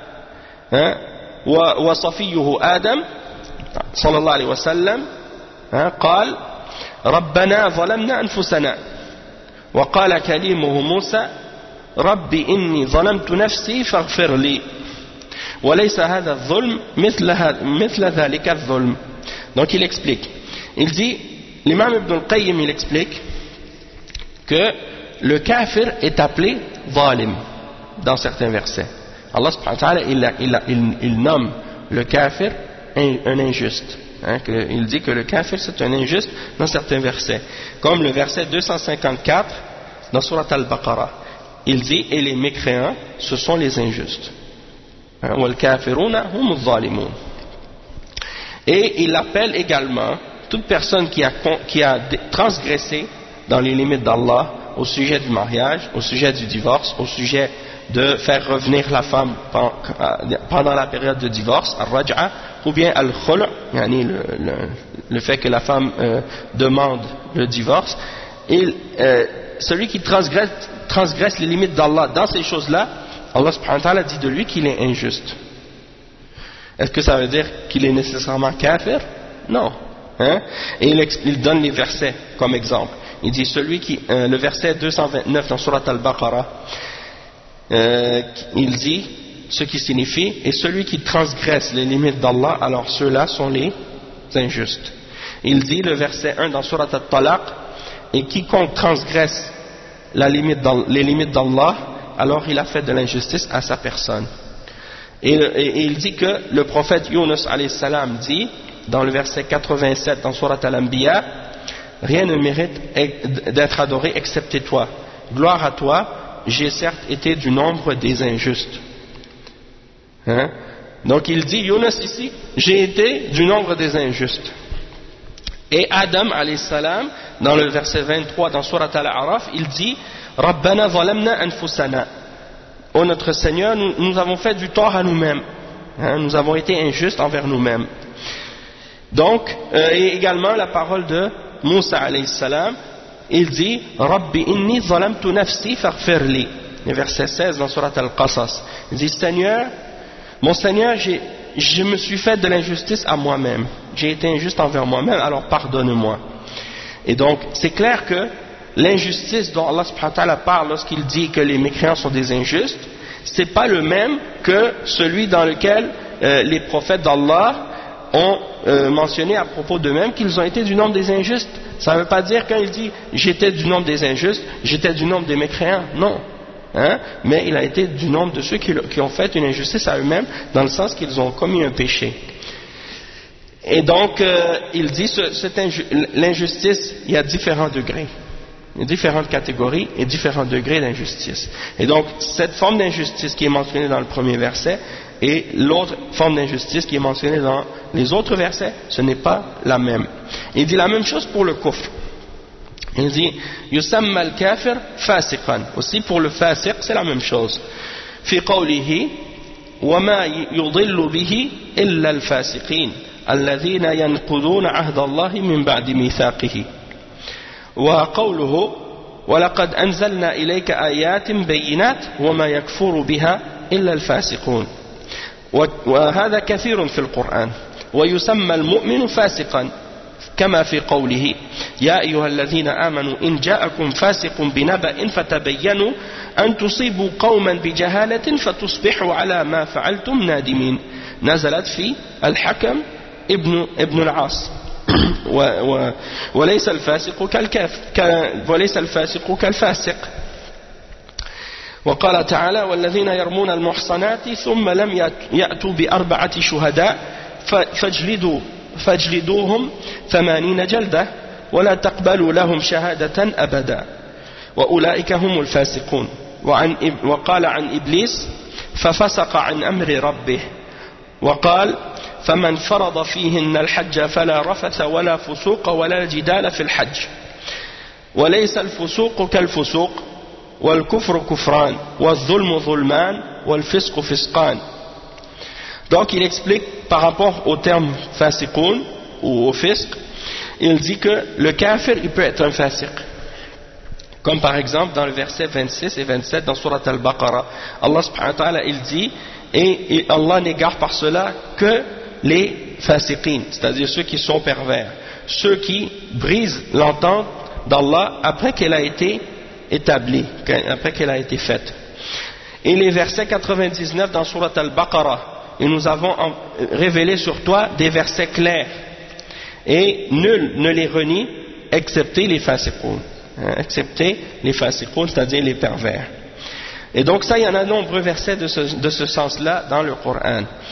وصفيه آدم صلى الله عليه وسلم قال ربنا ظلمنا أنفسنا، وقال كليمه موسى رب إني ظلمت نفسي فاغفر لي، وليس هذا الظلم مثل ذلك الظلم. Donc il explique, il dit, l'imam Ibn al-Qayyim il explique que le kafir est appelé zalim dans certains versets. Allah subhanahu wa ta'ala il nomme le kafir un injuste, Hein, il dit que le kafir c'est un injuste dans certains versets. Comme le verset 254 dans Surat Al-Baqarah. Il dit, et les mécréants, ce sont les injustes. Wal kafiruna hum zalimun. Et il appelle également toute personne qui a transgressé dans les limites d'Allah au sujet du mariage, au sujet du divorce, au sujet de faire revenir la femme pendant la période de divorce, al-raj'a, ou bien al-khul', le fait que la femme demande le divorce. Celui qui transgresse les limites d'Allah dans ces choses-là, Allah subhanahu wa ta'ala dit de lui qu'il est injuste. Est-ce que ça veut dire qu'il est nécessairement kafir? Non. Hein? Et il donne les versets comme exemple. Il dit le verset 229 dans Surat Al-Baqarah, il dit ce qui signifie, et celui qui transgresse les limites d'Allah, alors ceux-là sont les injustes. Il dit le verset 1 dans Surat Al-Talaq, et quiconque transgresse les limites d'Allah, alors il a fait de l'injustice à sa personne. Et il dit que le prophète Yunus alayhi salam dit dans le verset 87 dans Surat Al-Anbiya, rien ne mérite d'être adoré excepté toi. Gloire à toi, j'ai certes été du nombre des injustes. Hein? Donc il dit, Yunus ici, j'ai été du nombre des injustes. Et Adam alayhi salam, dans le verset 23 dans Surat Al-A'raf, il dit, Rabbana zalamna anfusana. Ô notre Seigneur, nous avons fait du tort à nous-mêmes. Hein? Nous avons été injustes envers nous-mêmes. Donc, et également la parole de Moussa alayhi salam, il dit Rabbi inni zalamtu nafsi faghfirli. Le verset 16 dans Surat Al-Qasas. Il dit Seigneur, mon Seigneur, je me suis fait de l'injustice à moi-même. J'ai été injuste envers moi-même, alors pardonne-moi. Et donc, c'est clair que l'injustice dont Allah subhanahu wa ta'ala parle lorsqu'il dit que les mécréants sont des injustes, c'est pas le même que celui dans lequel les prophètes d'Allah ont mentionné à propos d'eux-mêmes qu'ils ont été du nombre des injustes. Ça ne veut pas dire quand il dit j'étais du nombre des injustes, j'étais du nombre des mécréants, non. Hein? Mais il a été du nombre de ceux qui ont fait une injustice à eux-mêmes, dans le sens qu'ils ont commis un péché. Et donc il dit l'injustice, il y a différents degrés. Il y a différentes catégories et différents degrés d'injustice. Et donc, cette forme d'injustice qui est mentionnée dans le premier verset et l'autre forme d'injustice qui est mentionnée dans les autres versets, ce n'est pas la même. Il dit la même chose pour le kufr. Il dit yusamma al-kafir fasiqan. Aussi pour le fasiq, c'est la même chose. Fi qawlihi wa ma yudillu bihi illa al-fasiqin alladhina yanquduna ahda Allahi min ba'di mithaqihi. وقوله ولقد أنزلنا إليك آيات بينات وما يكفر بها إلا الفاسقون وهذا كثير في القرآن ويسمى المؤمن فاسقا كما في قوله يا أيها الذين آمنوا إن جاءكم فاسق بنبأ فتبينوا أن تصيبوا قوما بجهالة فتصبحوا على ما فعلتم نادمين نزلت في الحكم ابن العاص وليس الفاسق كالفاسق وقال تعالى والذين يرمون المحصنات ثم لم يأتوا بأربعة شهداء فاجلدوهم 80 جلدة ولا تقبلوا لهم شهادة أبدا وأولئك هم الفاسقون وقال عن إبليس ففسق عن أمر ربه وقال فمن فرض فيهن الحج فلا رفث ولا فسوق ولا جدال في الحج وليس الفسوق كالفسوق والكفر كفران والظلم ظلمان والفسق فسقان. Donc il explique par rapport au terme fasiqoun ou au fisq, il dit que le kafir il peut être un fasiq. Comme par exemple dans le verset 26 et 27 dans Surat Al-Baqarah, Allah subhanahu wa ta'ala il dit et Allah n'égare par cela que les fasiqin, c'est-à-dire ceux qui sont pervers, ceux qui brisent l'entente d'Allah après qu'elle a été établie, après qu'elle a été faite. Et les versets 99 dans Surat Al-Baqarah, et nous avons révélé sur toi des versets clairs, et nul ne les renie excepté les fasiqoun, c'est-à-dire les pervers. Et donc ça, il y en a de nombreux versets de ce sens-là dans le Coran.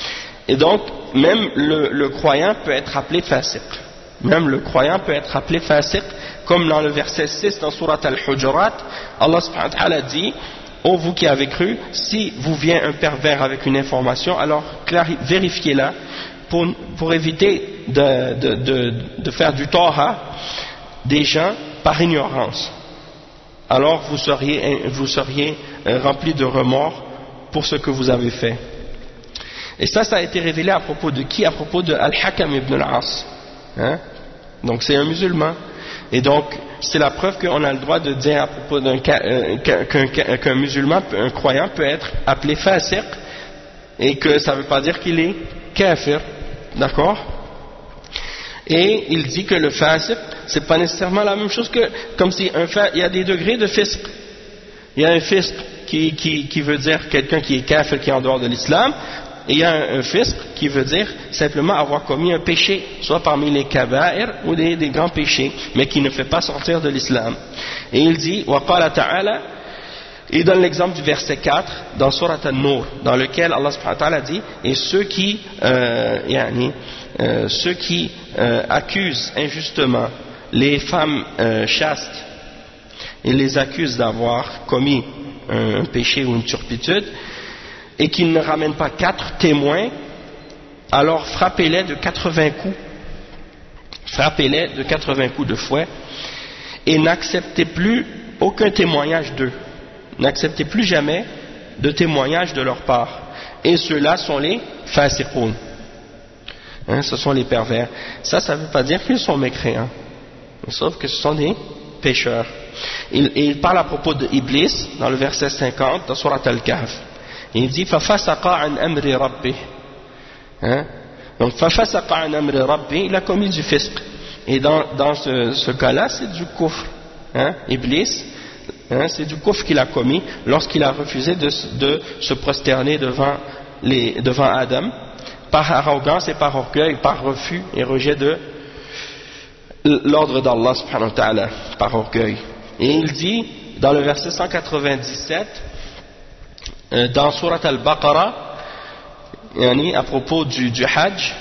Et donc, même le croyant peut être appelé fasiq. Même le croyant peut être appelé fasiq, comme dans le verset 6 dans Surat Al-Hujurat, Allah subhanahu wa ta'ala dit: ô vous qui avez cru, si vous vient un pervers avec une information, alors vérifiez-la pour éviter de faire du tort à des gens par ignorance. Alors vous seriez rempli de remords pour ce que vous avez fait. Et ça a été révélé à propos de qui? À propos de Al-Hakam ibn al-As. Hein? Donc c'est un musulman. Et donc c'est la preuve qu'on a le droit de dire à propos qu'un musulman, un croyant peut être appelé fasiq, et que ça ne veut pas dire qu'il est kafir. D'accord? Et il dit que le fasiq, c'est pas nécessairement la même chose que, comme si il y a des degrés de fisq. Il y a un fisq qui veut dire quelqu'un qui est kafir, qui est en dehors de l'islam, et il y a un fisq qui veut dire simplement avoir commis un péché, soit parmi les kaba'ir ou des grands péchés, mais qui ne fait pas sortir de l'islam. Et il dit, wa qala ta'ala, il donne l'exemple du verset 4 dans Surat An-Nur, dans lequel Allah subhanahu wa ta'ala dit: et ceux qui accusent injustement les femmes chastes et les accusent d'avoir commis un péché ou une turpitude, et qu'ils ne ramènent pas 4 témoins, alors frappez-les de 80 coups. Frappez-les de 80 coups de fouet, et n'acceptez plus aucun témoignage d'eux. N'acceptez plus jamais de témoignage de leur part. Et ceux-là sont les fasiqoun. Hein, ce sont les pervers. Ça ne veut pas dire qu'ils sont mécréants, sauf que ce sont des pécheurs. Il parle à propos de Iblis dans le verset 50 dans Surat Al-Kahf. Il dit: fafasaqa an amri rabbi. Donc fafasaqa an amri rabbi, il a commis du fisq. Et dans ce cas-là, c'est du kufr. Iblis, c'est du kufr qu'il a commis lorsqu'il a refusé de se prosterner devant Adam, par arrogance et par orgueil, par refus et rejet de l'ordre d'Allah subhanahu wa ta'ala, par orgueil. Et il dit dans le verset 197 dans Surat Al-Baqarah, à propos du Hajj,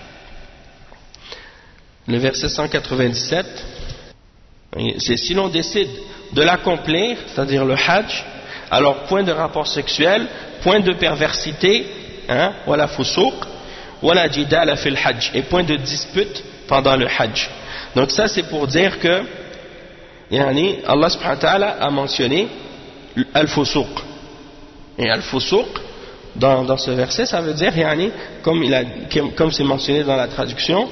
le verset 197, c'est: si l'on décide de l'accomplir, c'est-à-dire le Hajj, alors point de rapport sexuel, point de perversité, wala fusouq, wala jidala fil Hajj, et point de dispute pendant le Hajj. Donc ça, c'est pour dire que Allah subhanahu wa ta'ala a mentionné al-fusouq. Et al-fusouq, dans ce verset, ça veut dire, comme c'est mentionné dans la traduction,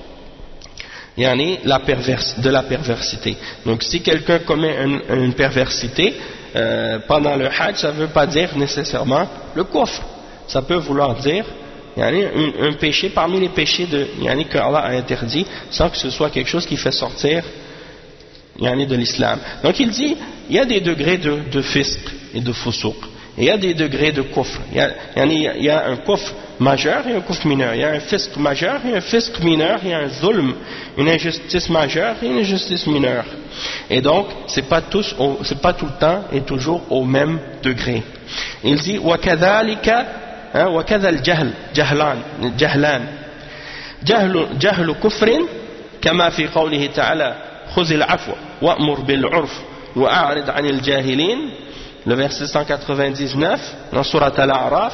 de la perversité. Donc si quelqu'un commet une perversité pendant le Hajj, ça ne veut pas dire nécessairement le kufr. Ça peut vouloir dire un péché parmi les péchés que Allah a interdit, sans que ce soit quelque chose qui fait sortir de l'islam. Donc il dit, il y a des degrés de fisq et de fusouq. Il y a des degrés de kufr. Il y a un kufr majeur et un kufr mineur. Il y a un fisq majeur et un fisq mineur. Il y a un zulm, une injustice majeure et une injustice mineure. Et donc, c'est pas tout le temps et toujours au même degré. Il dit: وَكَذَلِكَ وَكَذَا الْجَهْلِ جَهْلَانِ جَهْلُ كُفْرٍ كَمَا فِي قَوْلِهِ تَعَالَى خُذِ الْعَفْوَ وَأْمُرْ بِالْعُرْفِ وَأَعْرِضْ عَنِ الْجَاهِلِينَ, le verset 199 dans Surat Al-A'raf.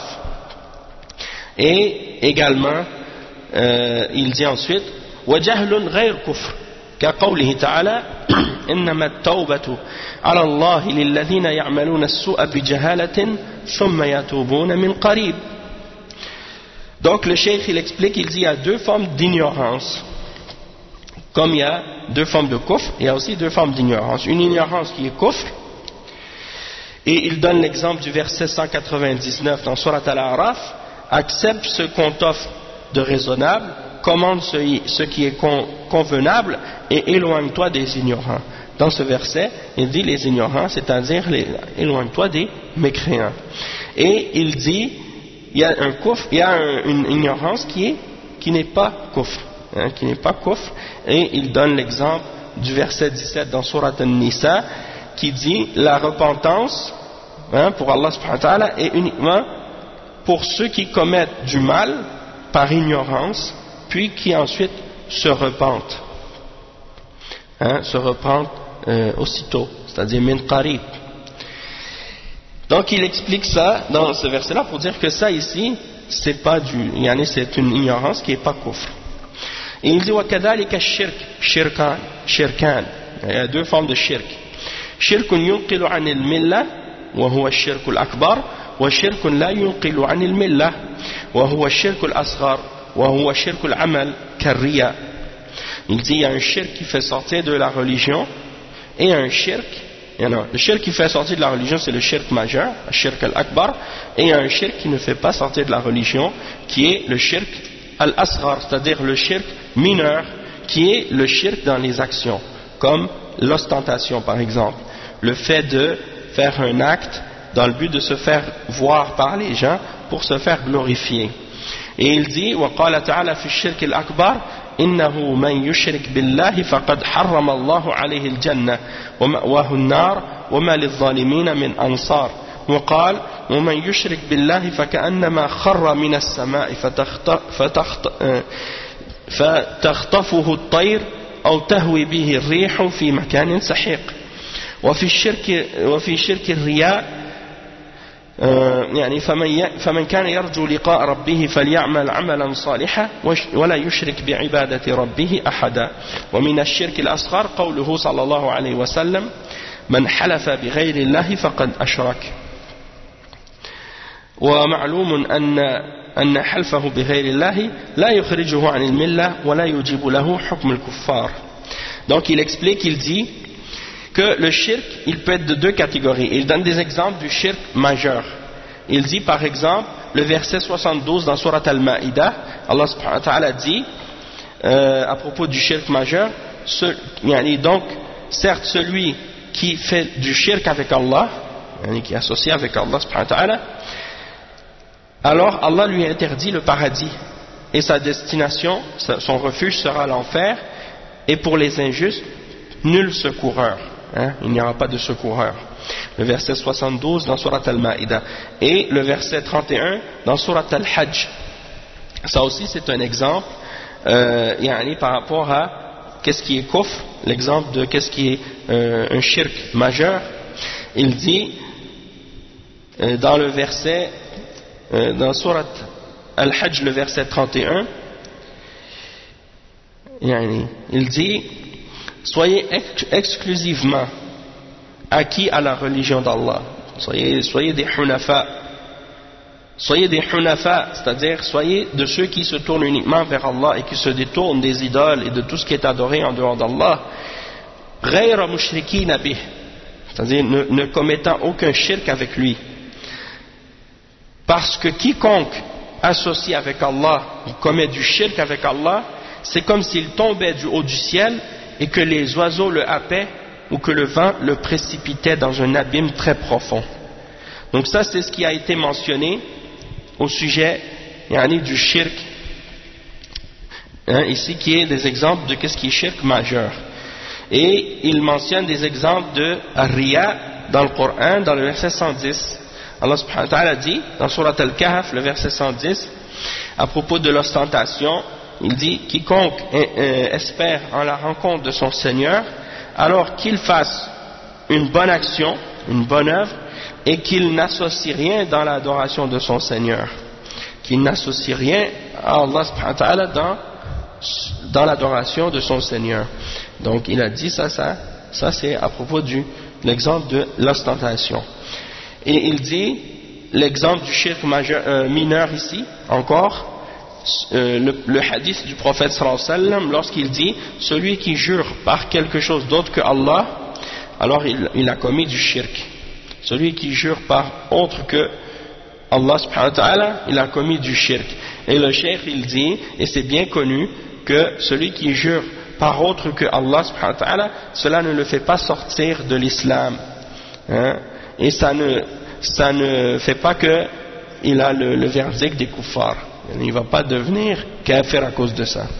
Et également il dit ensuite: وَجَهْلٌ غَيْرْ كُفْرٍ كقوله تعالى إنما التوبة على الله للذين يعملون السوء بجهالة ثم يتوبون من قريب. Donc le cheikh il explique, il dit il y a 2 formes d'ignorance. Comme il y a 2 formes de kufr, il y a aussi 2 formes d'ignorance. Une ignorance qui est kufr, et il donne l'exemple du verset 199 dans Surat Al-A'raf: accepte ce qu'on t'offre de raisonnable, commande ce qui est convenable, et éloigne-toi des ignorants. Dans ce verset, il dit les ignorants, c'est-à-dire éloigne-toi des mécréants. Et il dit il y a une ignorance qui n'est pas kufr, qui n'est pas kufr, et il donne l'exemple du verset 17 dans Surat An-Nisa qui dit la repentance pour Allah subhanahu wa ta'ala est uniquement pour ceux qui commettent du mal par ignorance, puis qui ensuite se repentent, aussitôt, c'est-à-dire min qarib. Donc il explique ça dans ce verset-là pour dire que ça ici, c'est une ignorance qui n'est pas kufr. Et il dit وَكَذَلِكَ الشِّرْكَ شِرْكَانِ. Il y a deux formes de shirk. شِرْكٌ يُنْقِلُ عَنِ الْمِلَّةِ وهو الشرك الأكبر وشرك لا ينقل عن الملة وهو الشرك الأصغر وهو شرك العمل كالرياء. Il dit il y a un shirk qui fait sortir de la religion et un shirk, le shirk qui fait sortir de la religion c'est le shirk majeur, le shirk al-akbar, et il y a un shirk qui ne fait pas sortir de la religion qui est le shirk al-asghar, c'est-à-dire le shirk mineur qui est le shirk dans les actions comme l'ostentation par exemple, le fait de faire un acte dans le but de se faire voir par les gens pour se faire glorifier. Et il dit وقال تعالى في الشرك الأكبر إنه من يشرك بالله فقد حرم الله عليه الجنة ومأواه النار وما للظالمين من أنصار. وقال ومن يشرك بالله فكأنما خر من السماء فتخطفه الطير أو تهوي به الريح في مكان سحيق. وفي شرك الرياء يعني فمن كان يرجو لقاء ربه فليعمل عملا صالحا ولا يشرك بعبادة ربه أحدا. ومن الشرك الأصغر قوله صلى الله عليه وسلم من حلف بغير الله فقد أشرك. ومعلوم أن حلفه بغير الله لا يخرجه عن الملة ولا يجيب له حكم الكفار. Donc il explique, il dit que le shirk, il peut être de deux catégories. Il donne des exemples du shirk majeur. Il dit par exemple, le verset 72 dans Surat Al-Ma'idah, Allah subhanahu wa ta'ala dit, à propos du shirk majeur, donc, certes celui qui fait du shirk avec Allah, qui est associé avec Allah subhanahu wa ta'ala, alors Allah lui interdit le paradis, et sa destination, son refuge sera l'enfer, et pour les injustes, nul secoureur. Il n'y aura pas de secoureur. Le verset 72 dans Surat Al-Ma'idah et le verset 31 dans Surat Al-Hajj. Ça aussi c'est un exemple par rapport à qu'est-ce qui est kufr, l'exemple de qu'est-ce qui est un shirk majeur. Il dit dans le verset dans Surat Al-Hajj le verset 31, il dit soyez exclusivement acquis à la religion d'Allah. Soyez des hunafa. Soyez des hunafa, c'est-à-dire soyez de ceux qui se tournent uniquement vers Allah et qui se détournent des idoles et de tout ce qui est adoré en dehors d'Allah. Ghayra mushrikina bih, c'est-à-dire ne commettant aucun shirk avec lui. Parce que quiconque associe avec Allah ou commet du shirk avec Allah, c'est comme s'il tombait du haut du ciel et que les oiseaux le happaient ou que le vent le précipitait dans un abîme très profond. Donc ça c'est ce qui a été mentionné au sujet du shirk, ici qui est des exemples de qu'est-ce qui est shirk majeur. Et il mentionne des exemples de riya dans le Coran, dans le verset 110. Allah subhanahu wa ta'ala dit dans Surat Al-Kahf, le verset 110, à propos de l'ostentation, il dit quiconque espère en la rencontre de son Seigneur, alors qu'il fasse une bonne action, une bonne œuvre, et qu'il n'associe rien dans l'adoration de son Seigneur, qu'il n'associe rien à Allah subhanahu wa ta'ala dans l'adoration de son Seigneur. Donc il a dit ça c'est à propos de l'exemple de l'ostentation. Et il dit l'exemple du shirk mineur ici encore, le hadith du prophète sallallahu alayhi wa sallam, lorsqu'il dit celui qui jure par quelque chose d'autre que Allah, alors il a commis du shirk. Celui qui jure par autre que Allah subhanahu wa ta'ala, il a commis du shirk. Et le cheikh il dit, et c'est bien connu, que celui qui jure par autre que Allah subhanahu wa ta'ala, cela ne le fait pas sortir de l'islam, et ça ne fait pas qu'il a le verdict des kuffars. Il ne va pas devenir kafir à cause de ça.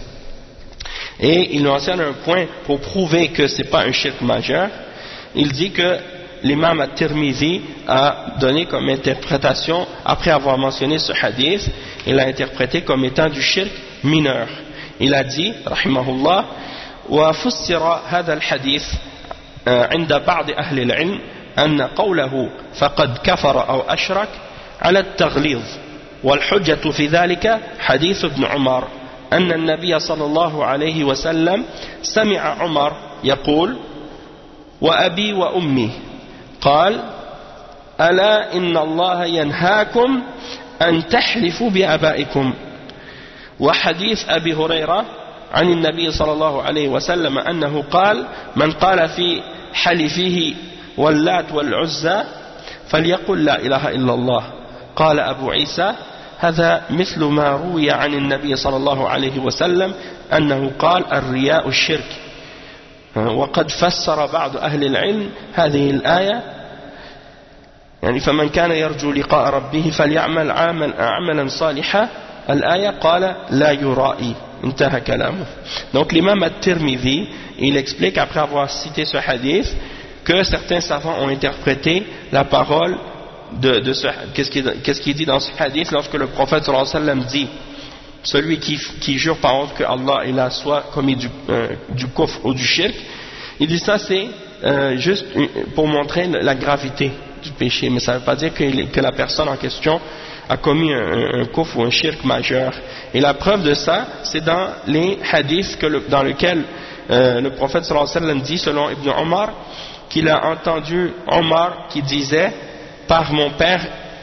Et il mentionne un point pour prouver que ce n'est pas un shirk majeur. Il dit que l'imam al-Tirmidhi a donné comme interprétation, après avoir mentionné ce hadith, il l'a interprété comme étant du shirk mineur. Il a dit, rahimahullah, وفسر هذا الحديث عند بعض أهل العلم أن قوله فقد كفر أو أشرك على التغليظ والحجة في ذلك حديث ابن عمر أن النبي صلى الله عليه وسلم سمع عمر يقول وأبي وأمي قال ألا إن الله ينهاكم أن تحلفوا بآبائكم وحديث أبي هريرة عن النبي صلى الله عليه وسلم أنه قال من قال في حلفه واللات والعزى فليقل لا إله إلا الله قال أبو عيسى هذا مثل ما روي عن النبي صلى الله عليه وسلم أنه قال الرياء الشرك وقد فسر بعض أهل العلم هذه الآية يعني فمن كان يرجو لقاء ربه فليعمل عملا صالحا الآية قال لا يرائي انتهى كلامه. Donc l'imam al-Tirmidhi il explique après avoir cité ce hadith que certains savants ont interprété la parole de ce qu'est-ce qui dit dans ce hadith lorsque le prophète sallallahu alayhi wa sallam dit celui qui jure par contre que Allah il a soit commis du kufr ou du shirk, il dit ça c'est juste pour montrer la gravité du péché, mais ça ne veut pas dire que la personne en question a commis un kufr ou un shirk majeur. Et la preuve de ça, c'est dans les hadiths dans lesquels le prophète sallallahu alayhi wa sallam dit, selon Ibn Omar, qu'il a entendu Omar qui disait par mon père,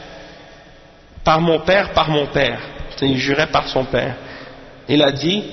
il jurait par son père. Il a dit,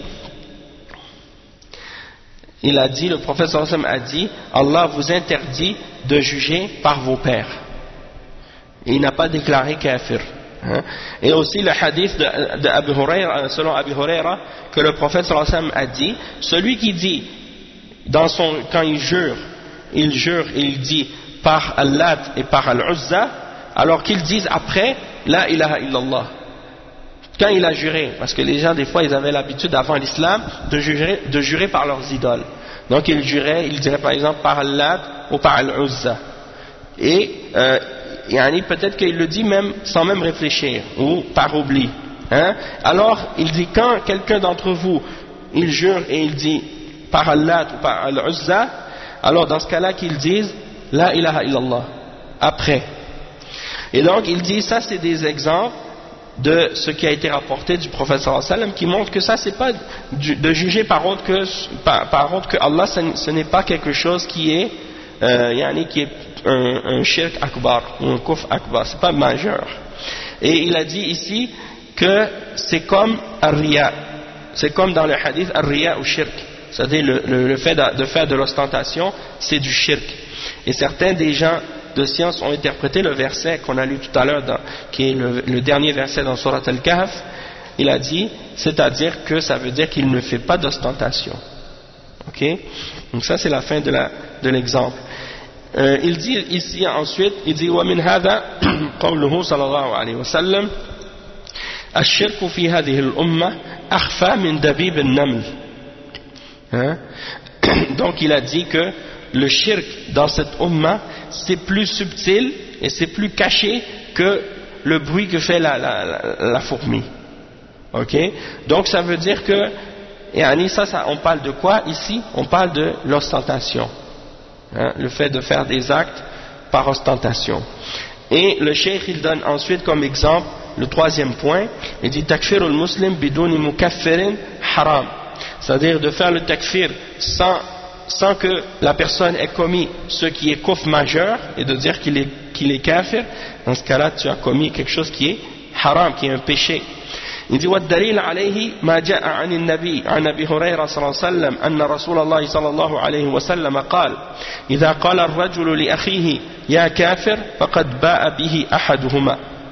le prophète sallallahu alayhi wa sallam a dit, Allah vous interdit de juger par vos pères. Et il n'a pas déclaré kafir. Et aussi le hadith de Abu Hurayra, selon Abu Hurayra, que le prophète sallallahu alayhi wa sallam a dit, celui qui dit quand il jure, il dit par Allah et par Al-Uzza, alors qu'ils disent après la ilaha illallah. Quand il a juré, parce que les gens des fois ils avaient l'habitude avant l'islam de jurer par leurs idoles. Donc il dirait par exemple par Allah ou par Al-Uzza. Et peut-être qu'il le dit même sans même réfléchir ou par oubli. Alors il dit quand quelqu'un d'entre vous il jure et il dit par Allah ou par Al-Uzza, alors dans ce cas-là qu'ils disent la ilaha illallah après. Et donc il dit ça c'est des exemples de ce qui a été rapporté du prophète sallallahu alayhi wa sallam qui montre que ça c'est pas de juger par autre que Allah, ce n'est pas quelque chose qui est un shirk akbar ou un kufr akbar, c'est pas majeur. Et il a dit ici que c'est comme ar-riya, c'est comme dans le hadith ar-riya ou shirk, c'est-à-dire le fait de faire de l'ostentation c'est du shirk. Et certains des gens de science ont interprété le verset qu'on a lu tout à l'heure, qui est le dernier verset dans Surat Al-Kahf. Il a dit, c'est-à-dire que ça veut dire qu'il ne fait pas d'ostentation. Ok? Donc ça c'est la fin de l'exemple. Il dit ici ensuite, il dit وَمِنْ هَذَا قَوْلُهُ صلى الله عليه وسلم الشرك في هذه الأمة أخفى من دبيب النمل. Donc il a dit que le shirk dans cette umma c'est plus subtil et c'est plus caché que le bruit que fait la fourmi. Ok? Donc ça veut dire que ça on parle de quoi ici? On parle de l'ostentation, le fait de faire des actes par ostentation. Et le cheikh il donne ensuite comme exemple le troisième point, il dit takfirul muslim biduni mukaffirin haram, c'est-à-dire de faire le takfir sans que la personne ait commis ce qui est kufr majeur et de dire qu'il est kafir. Dans ce cas-là tu as commis quelque chose qui est haram, qui est un péché. Il dit والدليل عليه ما جاء عن النبي عن أبي هريرة صلى الله عليه وسلم أن رسول الله صلى الله عليه وسلم قال إذا قال الرجل لأخيه يا كافر فقد باء به أحدهما.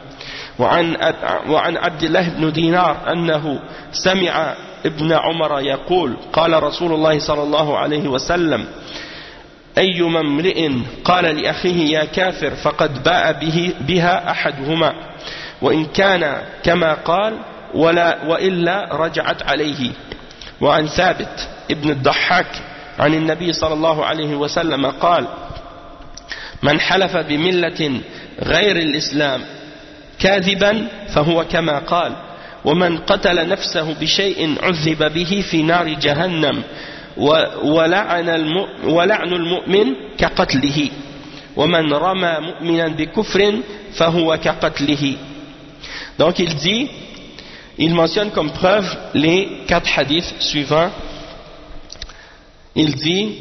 وعن عبد الله بن دينار أنه سمع ابن عمر يقول قال رسول الله صلى الله عليه وسلم أيما امرئ قال لأخيه يا كافر فقد باء بها أحدهما وإن كان كما قال وإلا رجعت عليه. وعن ثابت ابن الضحاك عن النبي صلى الله عليه وسلم قال من حلف بملة غير الإسلام كاذبا فهو كما قال ومن قتل نفسه بشيء عذب به في نار جهنم ولعن المؤمن كقتله ومن رمى مؤمنا بكفر فهو كقتله. Donc il mentionne comme preuve les 4 hadiths suivants. Il dit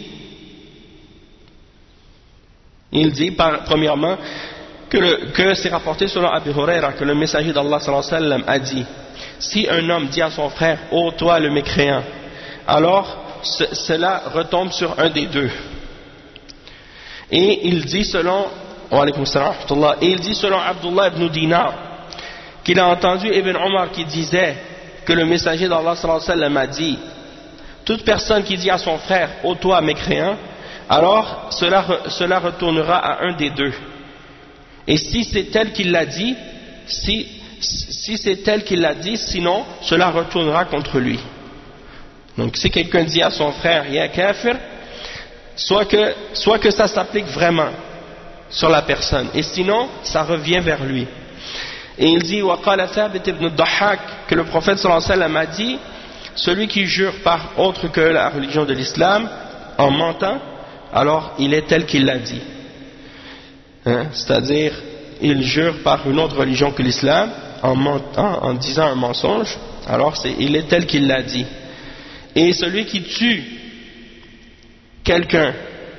premièrement que c'est rapporté selon Abu Huraira que le messager d'Allah sallallahu alayhi wa sallam a dit: si un homme dit à son frère ô toi le mécréant, alors cela retombe sur un des deux. Et il dit selon Abdullah ibn Dinar qu'il a entendu Ibn Omar qui disait que le messager d'Allah sallallahu alayhi wa sallam a dit: toute personne qui dit à son frère ô toi mécréant, alors cela retournera à un des deux. Et si c'est tel qu'il l'a dit, si c'est tel qu'il l'a dit, sinon cela retournera contre lui. Donc si quelqu'un dit à son frère ya kafir, soit que ça s'applique vraiment sur la personne, et sinon ça revient vers lui. Et il dit waqala Thabit ibn Dahhak que le prophète sallallahu alayhi wa sallam a dit: celui qui jure par autre que la religion de l'islam en mentant, alors il est tel qu'il l'a dit. C'est-à-dire il jure par une autre religion que l'islam en mentant, en disant un mensonge, alors il est tel qu'il l'a dit. Et celui qui tue quelqu'un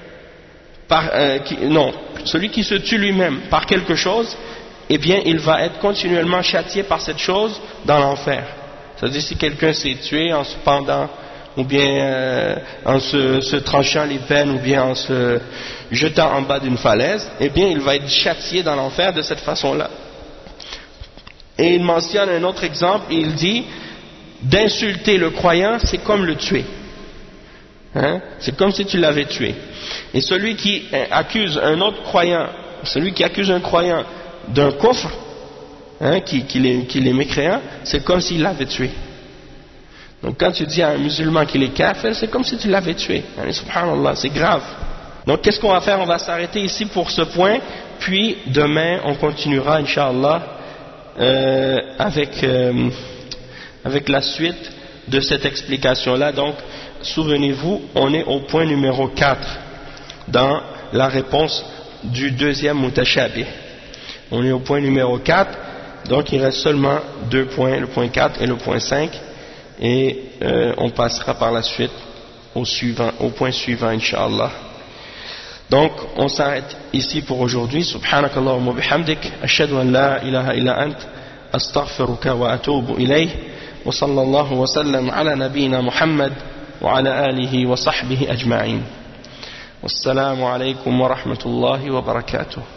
celui qui se tue lui-même par quelque chose, eh bien il va être continuellement châtié par cette chose dans l'enfer. C'est-à-dire si quelqu'un s'est tué en se pendant, ou bien en se tranchant les veines, ou bien en se jetant en bas d'une falaise, eh bien il va être châtié dans l'enfer de cette façon-là. Et il mentionne un autre exemple, il dit: d'insulter le croyant, c'est comme le tuer. C'est comme si tu l'avais tué. Et celui qui accuse un autre croyant, celui qui accuse un croyant d'un kufr, qu'il est mécréant, c'est comme s'il l'avait tué. Donc quand tu dis à un musulman qu'il est kafir, c'est comme si tu l'avais tué. Subhanallah, c'est grave. Donc qu'est-ce qu'on va faire? On va s'arrêter ici pour ce point, puis demain on continuera Inch'Allah avec la suite de cette explication-là. Donc souvenez-vous, on est au point numéro 4 dans la réponse du deuxième mutashabih. On est au point numéro 4, donc il reste seulement 2 points, le point 4 et le point 5, et on passera par la suite au point suivant, Inch'Allah. Donc on s'arrête ici pour aujourd'hui. Subhanakallahumma bihamdik, ashhadu an la ilaha illa ant, astaghfiruka wa atubu ilayh, wa sallallahu wa sallam ala nabiyyina Muhammad wa ala alihi wa sahbihi ajma'in. Wassalamu alaykum wa rahmatullahi wa barakatuh.